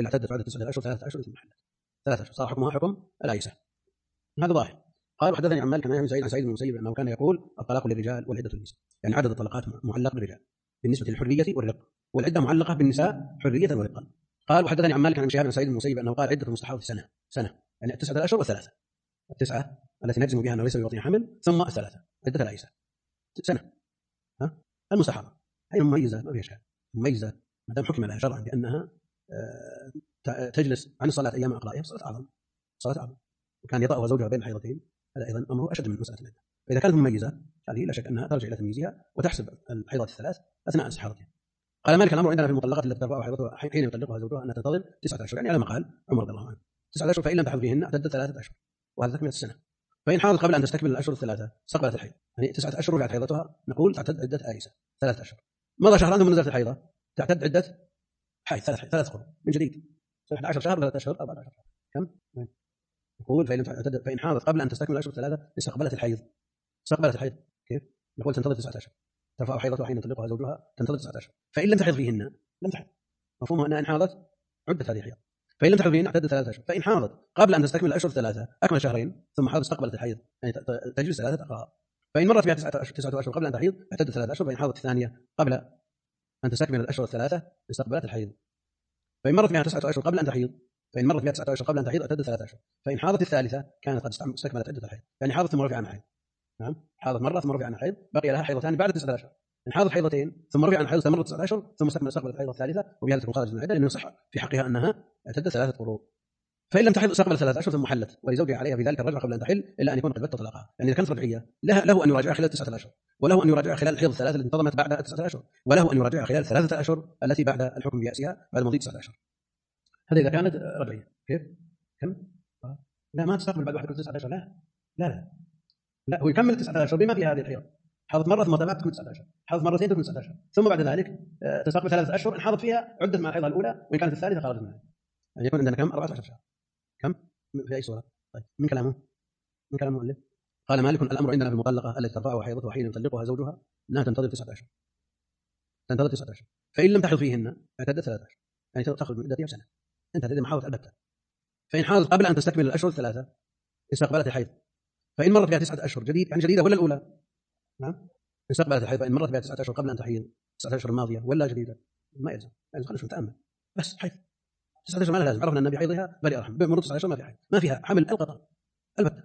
3 أشهر ثم حلت 3 أشهر، صار حكمها حكم العيسى. هذا ظاهر. قال: وحدثني عن مالك عن سعيد بن المسيب انه كان يقول: الطلاق للرجال والعدة للنساء، يعني عدد الطلقات معلق بالرجال بالنسبة للحرية والرق، والعدة معلقة بالنساء حرية ورقا. قال: وحدثني عن مالك عن شهاب بن سعيد بن المسيب انه قال: عدة المستحاضة سنة، يعني 9 أشهر و3، 9 التي نجزم بها انه ليس بوطنها حمل، ثم 3 عدة العيسى سنة. المستحاضة هي مميزة، ما فيها شيء، مميزة ما دام حكم لها شرعا بأنها تجلس عن الصلاة أيام أقرائها صلاة أعظم، وكان يطأها زوجها بين الحيضتين، هذا أيضا أمره أشد من مسألة العدة. فإذا كانت مميزة هذه لا شك أنها ترجع إلى تمييزها وتحسب الحيضات الثلاث أثناء استحاضتها. قال مالك: الأمر عندنا في المطلقات التي ترفع حيضتها حين يطلقها زوجها أن تنتظر 9 أشهر، يعني على ما قال عمر رضي الله عنه 9 أشهر، فإن لم تحض فيهن اعتدت 3 أشهر، وهذا تكملة السنة. فإن حاضت قبل أن تستكمل الأشهر الثلاثة استقبلت الحيض، يعني 9 أشهر رجعت حيضتها، نقول تعتد عدة آيسة 3 أشهر. مضى شهران ثم نزلت الحيضة تعتد عدة حيض 3 قرون من جديد، 11 شهر 3 أشهر 14 شهر. كم؟ نقول فإن حاضت قبل أن تستكمل الأشهر الثلاثة استقبلت الحيض. كيف؟ نقول تنتظر 9 أشهر، ترفع حيضتها حين تطلقها زوجها تنتظر 9 أشهر، فإن لم تحض فيهن لم تحض، مفهومها أنها إن حاضت عدت هذه الحيض، فإن لم تحض فيهن اعتدت 3 أشهر. فإن حاضت قبل أن تستكمل الأشهر الثلاثة أكمل شهرين ثم حاضت استقبلت الحيض، يعني تجلس 3 أقراء. فإن مرت بها 9 أشهر قبل أن تحيض اعتدت 3 أشهر. فإن حاضت الثانية قبل أن تستكمل الأشهر الثلاثة استقبلت الحيض. فإن مرت بها 9 أشهر قبل أن تحيض اعتدت 3 أشهر. فإن حاضت الثالثة كانت قد استكملت عدة الحيض، يعني حاضت ثم رفع عنها حيض، نعم، حاضت مرة ثم رفع عنها حيض، بقي لها حيضتان بعد 9 أشهر. إن حاضت حيضتين ثم رفع عنها حيض استمرت 9 أشهر ثم استقبلت الحيضة الثالثة، وبهذا تكون خارج من العدة، لأنه صح في حقها أنها اعتدت 3 قروء. فإن لم تحض استقبلت 3 أشهر ثم حلت، ولزوجها عليها في ذلك الرجعة قبل أن تحل، إلا أن يكون قد بت طلاقها. يعني إذا كانت رجعية له أن يراجعها خلال 9 أشهر، وله أن يراجعها خلال الحيض الثلاثة التي انتظمت بعد 9 أشهر، وله أن يراجعها خلال 3 أشهر التي بعد الحكم بيأسها بعد مضي 9 أشهر. هذا إذا كانت رجعية. كيف؟ كم؟ لا، ما تستقبل بعد 9 أشهر، لا هو يكمل 9 أشهر بما في هذه الحيض. حاضت مرة ثم تابعت تكمل 9 أشهر، حاضت مرتين تكمل 9 أشهر، ثم بعد ذلك تستقبل 3 أشهر إن حاضت فيها عدت مع الحيضة الأولى، وإن كانت الثالثة خرجت منها، يعني يكون عندنا كم؟ 14 شهر. كم؟ في أي صورة؟ طيب من كلام المؤلف؟ قال مالك: الأمر عندنا في المطلقة التي ترفعها حيضتها حين يطلقها زوجها أنها تنتظر 9 أشهر، فإن لم تحض فيهن اعتدت 3 أشهر، يعني تخرج من عدتها سنة، انتهت إذا ما حاضت البتة. فإن حاضت قبل أن تستكمل الأشهر الثلاثة استقبلت الحيض. فإن مرت بها 9 أشهر يعني جديدة ولا الأولى؟ نعم، استقبلت الحيض. فإن مرت بها 9 أشهر قبل أن تحيض 9 أشهر الماضية ولا جديدة؟ ما يلزم، خلينا نتأمل بس. حيض 9 أشهر ما لازم، عرفنا أن بحيضها بريء رحم، بمرور 9 أشهر ما في حيض، ما فيها حمل القطع البتة،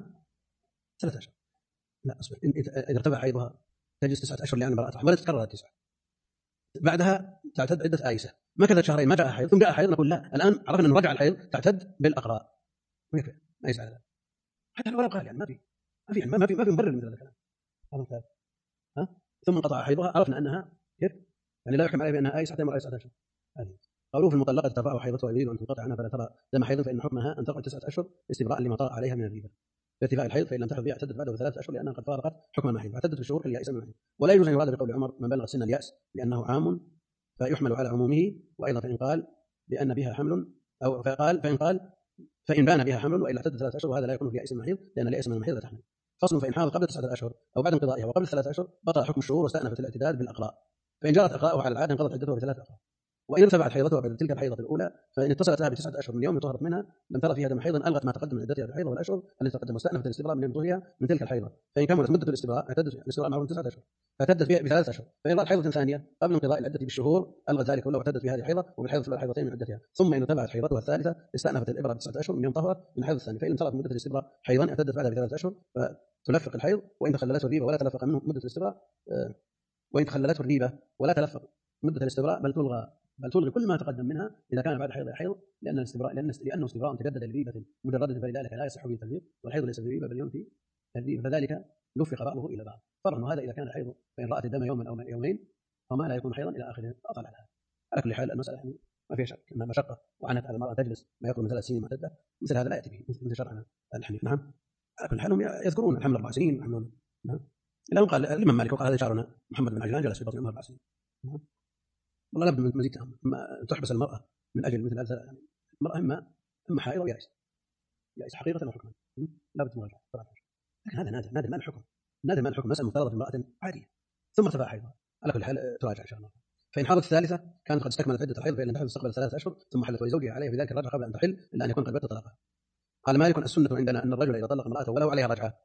3 أشهر. لا أصبر، إذا ارتفع حيضها تجلس 9 أشهر لأن براءة رحم، ولا تتكرر 9، بعدها تعتد عدة آيسة. ما كذا شهرين ما جاء حيض ثم جاء حيض، نقول لا، الآن عرفنا أن رجع الحيض تعتد بالأقراء، ما يسعى هذا حتى لو قال، يعني ما في مبرر من هذا الكلام. ثم انقطع حيضها، عرفنا أنها كيف، يعني لا يحكم عليها بأنها آيسة حتى يمر 9 أشهر. قالوا في المطلقة ترفع حيضتها ويريد أن تنقطع عنها فلا ترى دم حيض، فإن حكمها أن تقعد 9 أشهر استبراء لما طرأ عليها من الريبة بارتفاع الحيض. فإن لم تحض بها اعتدت بعده 3 أشهر لأنها قد فارقت حكم المحيض، اعتدت في الشهور كاليائس من المحيض. ولا يجوز أن يراد بقول عمر من بلغ سن اليأس لأنه عام فيحمل على عمومه. وأيضا فإن قال لأن بها حمل، أو فإن قال فإن بان بها حمل وإلا اعتدت 3 أشهر، وهذا لا يكون في يائس من المحيض لأن اليائس من المحيض لا تحمل. فصل: فإن حاضت قبل 9 أشهر أو بعد انقضائها وقبل 3 أشهر بطل حكم الشهور واستأنفت الاعتداد بالأقراء. فإن جرت أقراءها على العادة انقضت عدتها ب3 أقراء. وإن ارتفعت حيضتها بعد تلك الحيضة الأولى فإن اتصلت لها ب9 أشهر من يوم طهرت منها لم ترى فيها دم حيض ألغت ما تقدم من عدتها بالحيض والأشهر التي تقدم واستأنفت الاستبراء من يوم طهرها من تلك الحيضة. فإن كملت مدة الاستبراء اعتدت الاستبراء معه 9 أشهر فاعتدت فيها ب3 أشهر. فإن رأت حيضة ثانية قبل انقضاء العدة بالشهور ألغت ذلك كله واعتدت بهذه الحيضة وبالحيضة الأولى حيضتين من عدتها. ثم إن ارتفعت حيضتها الثالثة استأنفت الإبرة ب9 أشهر من يوم طهرت من الحيض الثاني. فإن صارت مدة الاستبراء حيضا اعتدت بعدها ب3 أشهر فتلفق الحيض. وإن تخللته الريبة ولا تلفق منه مدة الاستبراء وإن تخللته الريبة ولا تلفق مدة الاستبراء بل تلغي كل ما تقدم منها إذا كان بعد حيض حيض لأنه استبراء تجدد لريبة مجردة فلذلك لا يصح به التلفيق والحيض ليس بريبة بل ينفي الريبة فذلك لفق بعضه إلى بعض. فرع هذا إذا كان الحيض فإن رأت الدم يوما أو يومين فما لا يكون حيضا إلى آخره أطلع لها. على كل حال المسألة يعني ما فيها شك أنها مشقة وعنت على المرأة تجلس ما يقرب من 3 سنين معتدة مثل هذا لا يأتي به مثل شرعنا الحنيف. نعم على كل حال هم يذكرون الحمل 4 سنين يحملون. نعم الآن قال الإمام مالك وقال هذا شعرنا محمد بن عجلان جلس في بطن أمه 4 سنين. نعم والله لابد من مزيد تحبس المرأة من أجل مثل هذا. يعني المرأة إما حائض أو يائس حقيقة وحكما لابد من مراجعة. لكن هذا نادر ما الحكم ما الحكم مسألة مفترضة في امرأة عادية ثم ارتفع حيضها. على كل حال تراجع إن شاء الله. فإن حاضت الثالثة كانت قد استكملت عدة الحيض فإن لم تحض استقبل 3 أشهر ثم حلت ولزوجها عليه في ذلك الرجعة قبل أن تحل إلا أن يكون قد بت طلقها. قال مالك: السنة عندنا أن الرجل إذا طلق امرأته ولو عليها رجعة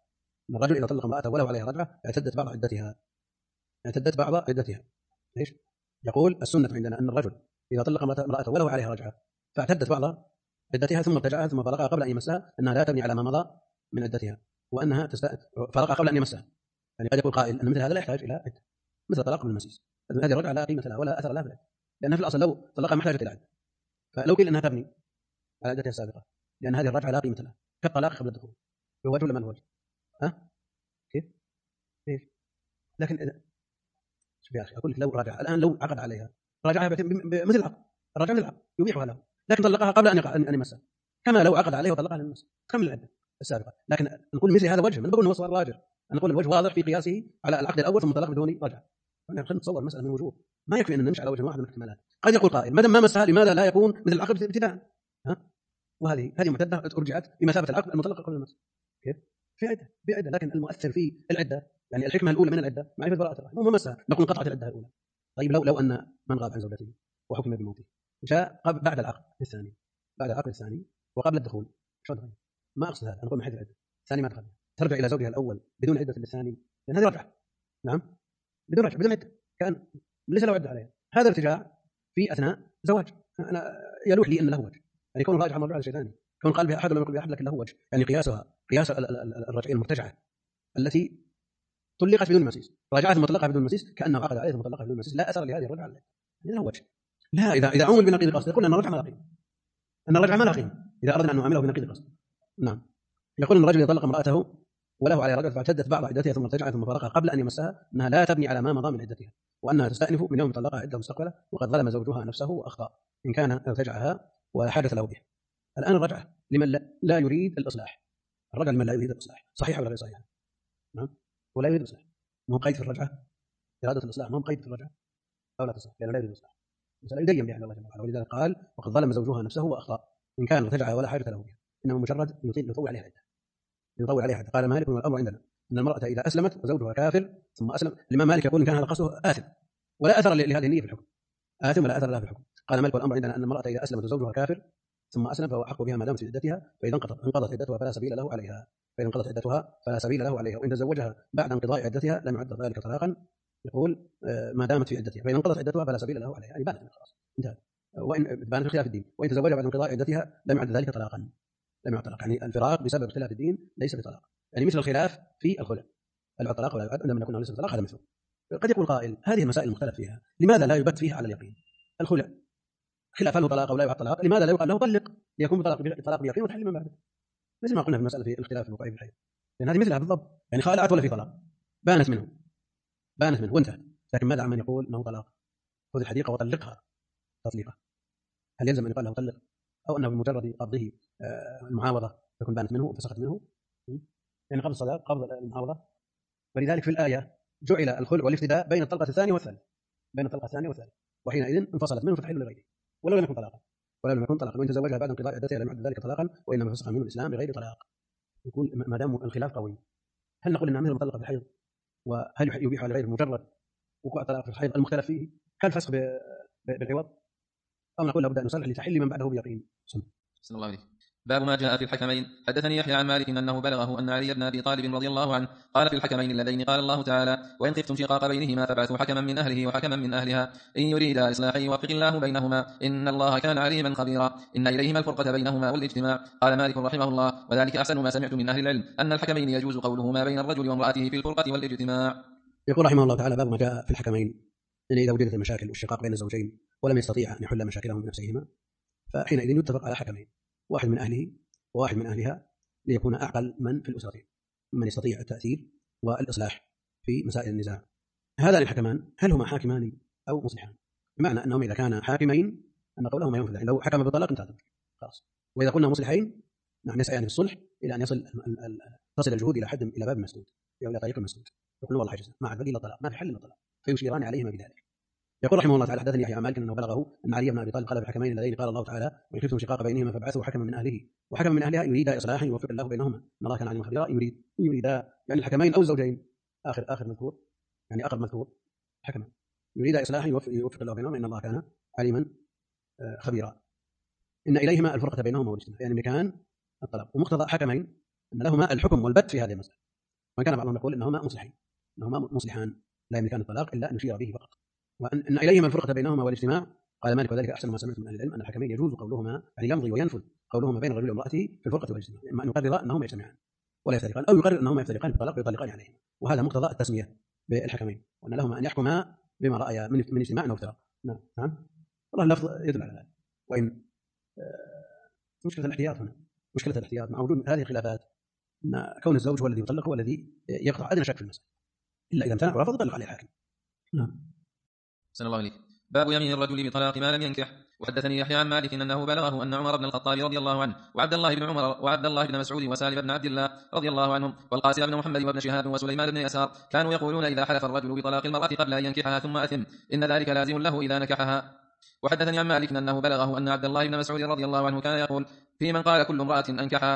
اعتدت بعض عدتها ايش يقول؟ السنة عندنا أن الرجل إذا طلق امرأته ولو عليها رجعة فاعتدت بعض عدتها ثم ارتجعها ثم فرقها قبل أن يمسها أنها لا تبني على ما مضى من عدتها وأنها فرقها قبل أن يمسها. يعني قد يقول قائل أن مثل هذا لا يحتاج إلى عدة مثل طلاق بالمسيس. هذه الرجعة لا قيمة لها ولا أثر لها في العدة لأنها في الأصل لو طلقها ما احتاجت إلى عدة. فلو قيل أنها تبني على عدتها السابقة لأن هذه الرجعة لا قيمة لها كالطلاق قبل الدخول. الوجه ولا ما الوجه؟ كيف؟ لكن شوف يا أخي أقول لك لو راجع الآن لو عقد عليها راجعها مثل العقد الرجعة مثل العقد يبيحها له لكن طلقها قبل أن يمسها كما لو عقد عليها وطلقها للمس تكمل العدة السابقة. لكن نقول مثل هذا وجه من بقول هو راجع أن نقول الوجه واضح في قياسه على العقد الأول ثم طلق بدون رجعة. خلينا نتصور مسألة من وجوه ما يكفي أن نمشي على وجه واحد من الاحتمالات. قد يقول قائل ما دام ما مسها لماذا لا يكون مثل العقد ابتداء؟ وهذه معتدة أرجعت بمثابة العقد المطلقة قبل المس. كيف؟ في عدة لكن المؤثر في العدة يعني الحكمة الأولى من العدة معرفة براءة الرحم وما مسها نقول قطعت العدة الأولى. طيب لو أن من غاب عن زوجته وحكم بموته جاء بعد العقد الثاني وقبل الدخول شو دخل؟ ما أقصد هذا. نقول من حيث العدة الثاني ما دخل ترجع إلى زوجها الأول بدون عدة للثاني لأن هذه رجعة. نعم بدون رجعة بدون عدة كان ليس له عدة عليها. هذا ارتجاع في أثناء زواج أنا يلوح لي أن له وجه يعني يكون راجع مرجوع على شيء ثاني كون قال بها أحد ولا يقول بها أحد لكن له وجه يعني قياس الرجعية المرتجعة التي طلقت بدون مسيس راجعت ثم طلقها بدون مسيس كأنه عقد عليه ثم طلقها بدون مسيس لا أثر لهذه الرجعة يعني له وجه. لا إذا عمل بنقيض قصد يقول أن الرجعة ما لا قيمة إذا أردنا أن نعمله بنقيض قصد. نعم يقول أن الرجل يطلق امرأته وله عليها رجعة فاعتدت بعض عدتها ثم ارتجعت ثم فرقها قبل أن يمسها أنها لا تبني على ما مضى من عدتها وأنها تستأنف من يوم طلقها عدة مستقبلة وقد ظلم زوجها نفسه وأخطأ إن كان ارتجعها وحدث له به. الآن الرجعة لمن لا يريد الإصلاح. الرجعة لمن لا يريد الإصلاح صحيحة ولا غير صحيحة؟ نعم ولا يريد الإصلاح مو قيد في الرجعة إرادة الإصلاح مو قيد في الرجعة أو لا تصح لأنه لا يريد الإصلاح مثلا يدين بها الله جل وعلا ولذلك قال وقد ظلم زوجها نفسه وأخطأ إن كان ارتجع ولا حاجة له بها إنما مجرد يطول عليها عدة. قال مالك والأمر عندنا أن المرأة إذا أسلمت وزوجها كافر ثم أسلم الإمام مالك يقول إن كان هذا قصده آثم ولا أثر لهذه النية في الحكم آثم ولا أثر لها في الحكم. قال مالك والأمر عندنا أن المرأة إذا أسلمت وزوجها كافر ثم أسلم فهو أحق بها ما دامت في عدتها فإذا انقضت عدتها فلا سبيل له عليها وإن تزوجها بعد انقضاء عدتها لم يعد ذلك طلاقا. يقول ما دامت في عدتها فإذا انقضت عدتها فلا سبيل له عليها يعني بانت خلاص انتهى وإن بانت في خلاف الدين وإن تزوجها بعد انقضاء عدتها لم يعد ذلك طلاقا يعني الفراق بسبب اختلاف الدين ليس بطلاق يعني مثل الخلاف في الخلع الطلاق ولا يعد عندما نكون ليس بطلاق هذا مثله. قد يقول قائل هذه المسائل المختلف فيها لماذا لا يبت فيها على اليقين؟ الخلع خلاف له طلاق أو لا يعد طلاق لماذا لا يقال له طلق ليكون طلاق بيقين وتحل من بعده مثل ما قلنا في المسألة في الاختلاف في الوقوع في الحيض لأن هذه مثلها بالضبط يعني خالعت ولا في طلاق بانت منه وانتهت. لكن ماذا عمن يقول انه طلاق خذ الحديقة وطلقها تطليقة هل يلزم أن يقال له طلق أو أنه بمجرد قبضه المعاوضة تكون بانت منه وفسخت منه يعني قبض الصداق قبض المعاوضة. ولذلك في الآية جعل الخلع والافتداء بين الطلقة الثانية والثالثة وحينئذ انفصلت منه فتحل لغيره ولو لم يكن طلاقا ولا لم يكن طلاقا، وإن تزوجها بعد انقضاء عدتها لم يعد ذلك طلاقا، وإنما فسخ منه الإسلام بغير طلاق. يقول ما دام الخلاف قوي، هل نقول إن أمير المطلقة في الحيض، وهل يبيح على غير مجرد وقوع الطلاق في الحيض المختلف فيه، هل فسخ بالعوض، أو نقول لابد أن نصلح لتحل من بعده بيقين؟ صلى الله عليه. باب ما جاء في الحكمين. حدثني يحيى عن مالك أنه بلغه أن علي بن أبي طالب رضي الله عنه قال في الحكمين اللذين قال الله تعالى: وإن خفتم شقاق بينهما فابعثوا حكما من أهله وحكما من أهلها إن يريدا إصلاحا يوفق الله بينهما إن الله كان عليما خبيرا إن إليهما الفرقة بينهما والاجتماع. قال مالك رحمه الله: وذلك أحسن ما سمعت من أهل العلم أن الحكمين يجوز قولهما بين الرجل وامرأته في الفرقة والاجتماع. يقول رحمه الله تعالى: باب ما جاء في الحكمين، إن إذا وجدت المشاكل والشقاق بين الزوجين ولم يستطيع أن يحل مشاكلهم بنفسهما، فحينئذ يتفق على حكمين، واحد من أهله وواحد من أهلها، ليكون أعقل من في الأسرتين، من يستطيع التأثير والإصلاح في مسائل النزاع. هذان الحكمان هل هما حاكمان أو مصلحان؟ بمعنى أنهم إذا كانا حاكمين أن قولهما ينفذ، يعني لو حكم بالطلاق انتهت خلاص. وإذا قلنا مصلحين نحن نسعى بالصلح إلى أن تصل الجهود إلى حد، إلى باب مسدود أو إلى طريق مسدود، يقولون والله حجزنا ما عاد بقي إلا الطلاق، ما في حل إلا الطلاق، فيشيران عليهما بذلك. يقول رحمه الله تعالى: حدثني يحيى عن مالك انه بلغه ان علي بن ابي طالب قال في الحكمين اللذين قال الله تعالى: وان خفتم شقاق بينهما فابعثوا حكما من اهله وحكما من اهلها يريد اصلاحا يوفق الله بينهما ان الله كان عليما خبيرا. يريدا يعني الحكمين او الزوجين، اخر مذكور، يعني اقرب مذكور حكما، يريد اصلاحا يوفق الله بينهما ان الله كان عليما خبيرا. ان اليهما الفرقه بينهما والاجتماع، يعني مكان الطلاق. ومقتضى حكمين ان لهما الحكم والبت في هذه المساله، وان كان بعضهم يقول انهما مصلحان لا يملكان الطلاق الا ان يشير به فقط. وأن إليهما الفرقة بينهما والاجتماع. قال مالك: وذلك أحسن ما سمعت من أهل العلم أن الحكمين يجوز قولهما، يعني يمضي وينفذ قولهما بين الرجل وامرأته في الفرقة والاجتماع، إما أن يقرر أنهما يجتمعان ولا يفترقان، أو يقرر أنهما يفترقان بالطلاق ويطلقان عليهما. وهذا مقتضى التسمية بالحكمين، وأن لهما أن يحكما بما رأيا من اجتماع أو افتراق. نعم، والله اللفظ يدل على ذلك. وإن مشكلة الاحتياط هنا، مشكلة الاحتياط مع وجود هذه الخلافات، أن كون الزوج هو الذي يطلق، هو الذي يقطع أدنى شك في المسألة، إلا إذا امتنع ورفض طلق عليه الحاكم. نعم. صلى الله عليه. باب يمين الرجل بطلاق ما لم ينكح. وحدثني يحيى عن مالك انه بلغه ان عمر بن الخطاب رضي الله عنه وعبد الله بن عمر وعبد الله بن مسعود وسالم بن عبد الله رضي الله عنهم والقاسم بن محمد وابن شهاب وسليمان بن يسار كانوا يقولون: اذا حلف الرجل بطلاق المرأة قبل ان ينكحها ثم اثم ان ذلك لازم له اذا نكحها. وحدثني عن مالك انه بلغه ان عبد الله بن مسعود رضي الله عنه كان يقول: في من قال كل امرأة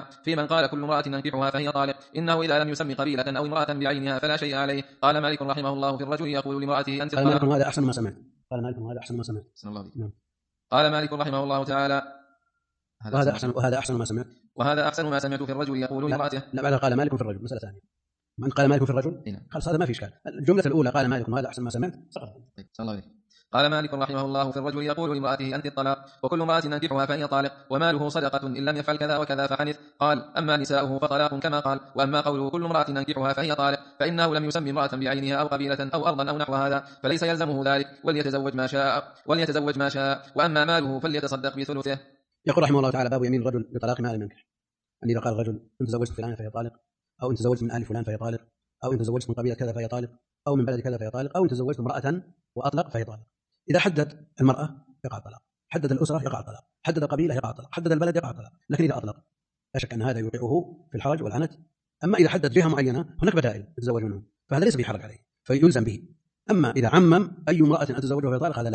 أنكحها فهي طالق، إنه إذا لم يسم قبيلة أو امرأة بعينها فلا شيء عليه. قال مالك رحمه الله: في الرجل يقول لامرأته أنت طالق. هذا أحسن ما سمعت. قال مالك: هذا أحسن ما سمعت. قال مالك رحمه الله تعالى: وهذا أحسن ما سمعت. وهذا أحسن ما سمعت في الرجل يقول لامرأته. لا، بعد قال مالك في الرجل مسألة ثانية. من قال مالك في الرجل خلاص هذا ما في إشكال. الجملة الأولى قال مالك وهذا أحسن ما سمعت سقط. قال مالك رحمه الله: في الرجل يقول لامرأته أنت الطلاق، وكل امرأة ننكحها فهي طالق، وماله صدقة إن لم يفعل كذا وكذا فحنث. قال: أما نساؤه فطلاق كما قال. وأما قوله كل امرأة ننكحها فهي طالق فإنه لم يسمي امرأة بعينها أو قبيلة أو أرضا أو نحو هذا، فليس يلزمه ذلك، وليتزوج ما شاء، وأما ماله فليتصدق بثلثه. يقول رحمه الله تعالى: باب يمين الرجل بطلاق ما لم ينكح. أن إذا قال الرجل: أنت تزوجت فلانة فهي طالق، أو أنت تزوجت من آل فلان فهي طالق، أو أنت تزوجت من قبيلة كذا فهي طالق، أو من بلد كذا فهي طالق، أو أنت تزوجت امرأة وأطلق فهي طالق. إذا حدد المرأة يقع الطلاق، حدد الأسرة يقع الطلاق، حدد القبيلة يقع الطلاق، حدد البلد يقع الطلاق. لكن إذا أطلق لا شك أن هذا يوقعه في الحرج والعنت. أما إذا حدد جهة معينة هناك بدائل يتزوج منهم، فهذا ليس بحرج عليه فيلزم به. أما إذا عمم أي امرأة أتزوجها فهي طالق، هذا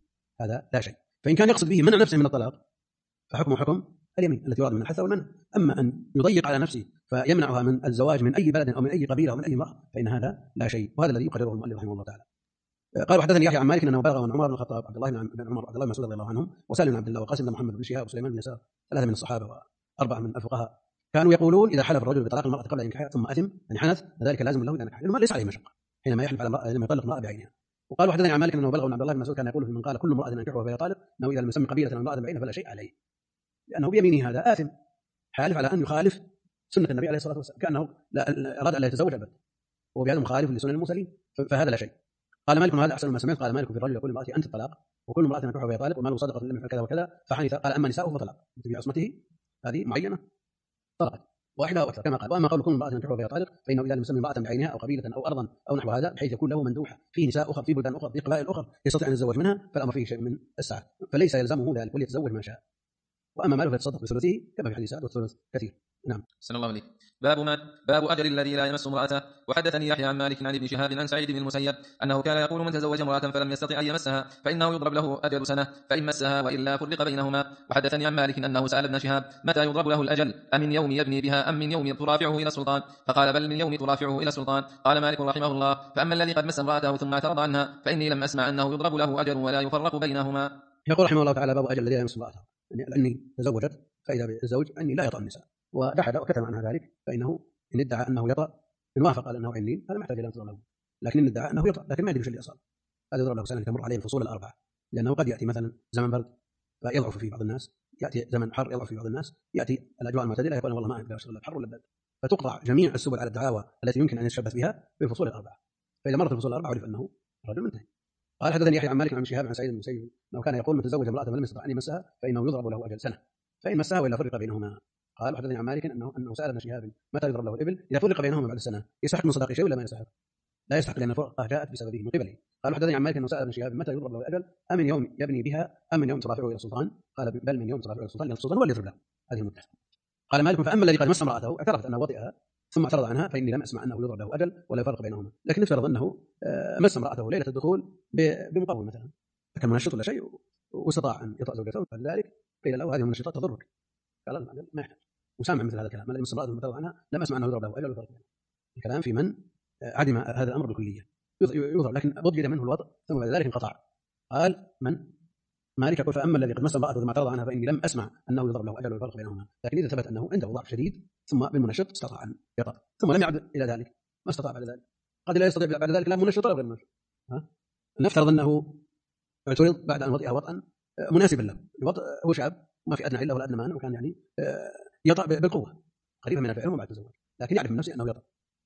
لا شيء. فإن كان يقصد به منع نفسه من الطلاق فحكمه حكم اليمين التي يراد من الحث والمنع. أما أن يضيق على نفسه فيمنعها من الزواج من أي بلد أو من أي قبيلة أو من أي امرأة فإن هذا لا شيء، وهذا الذي يقرره المؤلف رحمه الله تعالى. قال: وحدثني يحيى عن مالك انه بلغه ان عمر بن الخطاب عبد الله بن عمر وعبد الله بن مسعود رضي الله عنهم وسالم بن عبد الله وقاسم بن محمد بن شهاب وسليمان بن يسار، ثلاثه من الصحابه واربعه من الفقهاء، كانوا يقولون: اذا حلف الرجل بطلاق المراه قبل ان ينكحها ثم اثم يعني حنث ذلك لازم له اذا نكح، لانه ليس عليه مشقه حينما يحلف على المراه لما يطلق المراه بعينها. وقال: وحدثني عن مالك انه بلغه ان عبد الله بن مسعود كان يقول: في من قال كل امراه انكحها فهي طالق، انه اذا لم يسمي قبيله او امراه بعينها فلا شيء عليه، لانه بيمينه هذا آثم حالف على ان يخالف سنه النبي عليه الصلاه والسلام، كانه اراد ان لا يتزوج ابدا وبهذا مخالف لسنن المرسلين، فهذا لا شيء. قال مالك: هذا احسن ما سمعت. قال مالك: في الرجل يقول لامرأته انت الطلاق، وكل امرأة نكحها فهي طالق، وماله صدقة لم يفعل كذا وكذا فحنث. قال: اما نساؤه فطلاق في عصمته هذه معينه طلقت واحده او اكثر كما قال. واما قول كل امرأة نكحها فهي طالق فانه اذا لم يسمي امرأة بعينها او قبيله او ارضا او نحو هذا بحيث يكون له مندوحه في نساء اخرى في بلدان اخرى في قبائل اخرى يستطيع ان يتزوج منها، فالامر فيه شيء من السعه، فليس يلزمه ذلك وليتزوج ما شاء. واما ماله فيتصدق بثلثه كما في حديث سعد والثلث كثير. نعم. صلى الله عليه. باب أجر الذي لا يمس امرأته. وحدثني يحيى عن مالك عن ابن شهاب عن سعيد بن المسيب أنه كان يقول: من تزوج امرأة فلم يستطع أن يمسها فإنه يضرب له أجل سنة، فإن مسها وإلا فرق بينهما. وحدثني عن مالك أنه سأل ابن شهاب: متى يضرب له الأجل؟ أم من يوم يبني بها أم من يوم ترافعه إلى السلطان؟ فقال: بل من يوم ترافعه إلى السلطان. قال مالك رحمه الله: فأما الذي قد مس امرأته ثم اعترض عنها فإني لم أسمع أنه يضرب له أجل ولا يفرق بينهما. يقول رحمه الله تعالى: باب أجل الذي لا يمس امرأته، لأني تزوجت فإذا بالزوج أني لا يطأ النساء، وجحد وكتم عنها ذلك، فإنه إن ادعى أنه يطأ إن وافق على أنه عنين هذا محتاج إلى أن تضرب له، لكن إن ادعى أنه يطأ لكن ما يدري وش اللي أصاب هذا يضرب له سنة تمر عليه الفصول الأربعة، لأنه قد يأتي مثلا زمن برد فيضعف فيه بعض الناس، يأتي زمن حر يضعف فيه بعض الناس، يأتي الأجواء المعتدلة يقول والله ما أقدر أشتغل الحر ولا البرد، فتقطع جميع السبل على الدعاوى التي يمكن أن يتشبث بها بالفصول الأربعة، فإذا مرت الفصول الأربعة عرف أنه رجل منتهي. قال: حدثني يحيى عن مالك عن شهاب عن سعيد بن المسيب انه كان يقول: من تزوج امرأة فلم يستطع ان يمسها فانه يضرب له اجل سنة، فان مسها والا فرق بينهما. قال: حدثني عن مالك انه سال ابن شهاب: متى يضرب له الابل؟ اذا فرق بينهما بعد السنة. يستحق من صداق شيء ولا ما يستحق؟ لا يستحق، لان الفرقه جاءت بسببه من قبله. قال: حدثني عن مالك انه سال ابن شهاب: متى يضرب له الاجل؟ ام من يوم يبني بها ام من يوم ترافعه الى السلطان؟ قال: بل من يوم ترافعه الى السلطان، لان السلطان هو اللي يضرب له. هذه المدة. قال مالك: فاما الذي قد مس امراته اعترفت انه وطئها ثم اعترض عنها فاني لم اسمع انه يضرب له اجل ولا يفرق بينهما، لكن نفترض انه مس امراته ليله الدخول بمقاومه مثلا، فكان منشط ولا شيء واستطاع ان يطأ زوجته، فلذلك قيل له: هذه المنشطات تضرك. قال: ما يحتاج. وسامع مثل هذا الكلام: الذي مس امراته ثم اعترض عنها لم اسمع انه يضرب له اجل ولا يفرق بينهما. الكلام في من عدم هذا الامر بالكليه، يضرب لكن وجد منه الوطء ثم بعد ذلك انقطع. قال من مالك يقول: فاما الذي قد مس امراته ثم اعترض عنها فاني لم اسمع انه يضرب له اجل ويفرق بينهما، لكن اذا ثبت انه عنده ضعف شديد ثم بالمنشط استطاع ان يطأ ثم لم يعد الى ذلك ما استطاع بعد ذلك، قد لا يستطيع بعد ذلك لا منشط ولا غير منشط. نفترض انه اعترض بعد ان وطئها وطئا مناسبا له، الوطء هو شاب ما في ادنى عله ولا ادنى مانع، وكان يعني يطأ بالقوه قريبا من الفعل وما بعد التزواج، لكن يعرف من نفسه انه يطأ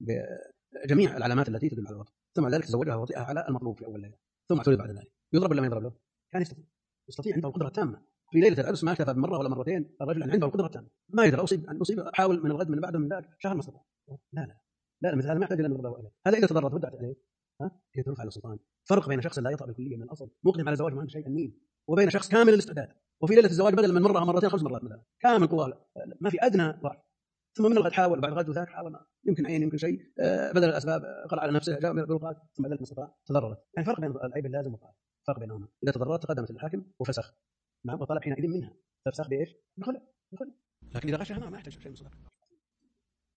بجميع العلامات التي تدل على الوطء، ثم بعد ذلك تزوجها ووطئها على المطلوب في اول ليله، ثم اعترض بعد ذلك، يضرب ولا ما يضرب له؟ كان يستطيع عنده القدره التامه في ليله العرس، ما اكتفى بمره ولا مرتين، الرجل عنده القدره التامه، ما يدري اصيب حاول من الغد من بعده من ذاك شهر ما استطاع. لا مثل هذا ما يحتاج الى ان يضرب له. هذا اذا تضررت ودعت عليه هي ترفع على السلطان. فرق بين شخص لا يطأ بالكليه من الاصل مقدم على الزواج ما عنده شيء النيل، وبين شخص كامل الاستعداد وفي ليله الزواج بدل من مره مرتين 5 مرات مثلا كامل قوه ما في ادنى ضعف، ثم من الغد حاول بعد غد وذاك حاول يمكن عين يمكن شيء بدل الاسباب قرأ على نفسه جاء من البلوغات ثم بعد ذلك ما استطاع تضررت. يعني فرق بين العيب اللازم والطالب، فرق بينهما. اذا تضررت تقدمت للحاكم وفسخ، نعم، وطالب حينئذ منها ففسخ بايش؟ بخلع. لكن اذا غشها ما يحتاج شيء من صدق.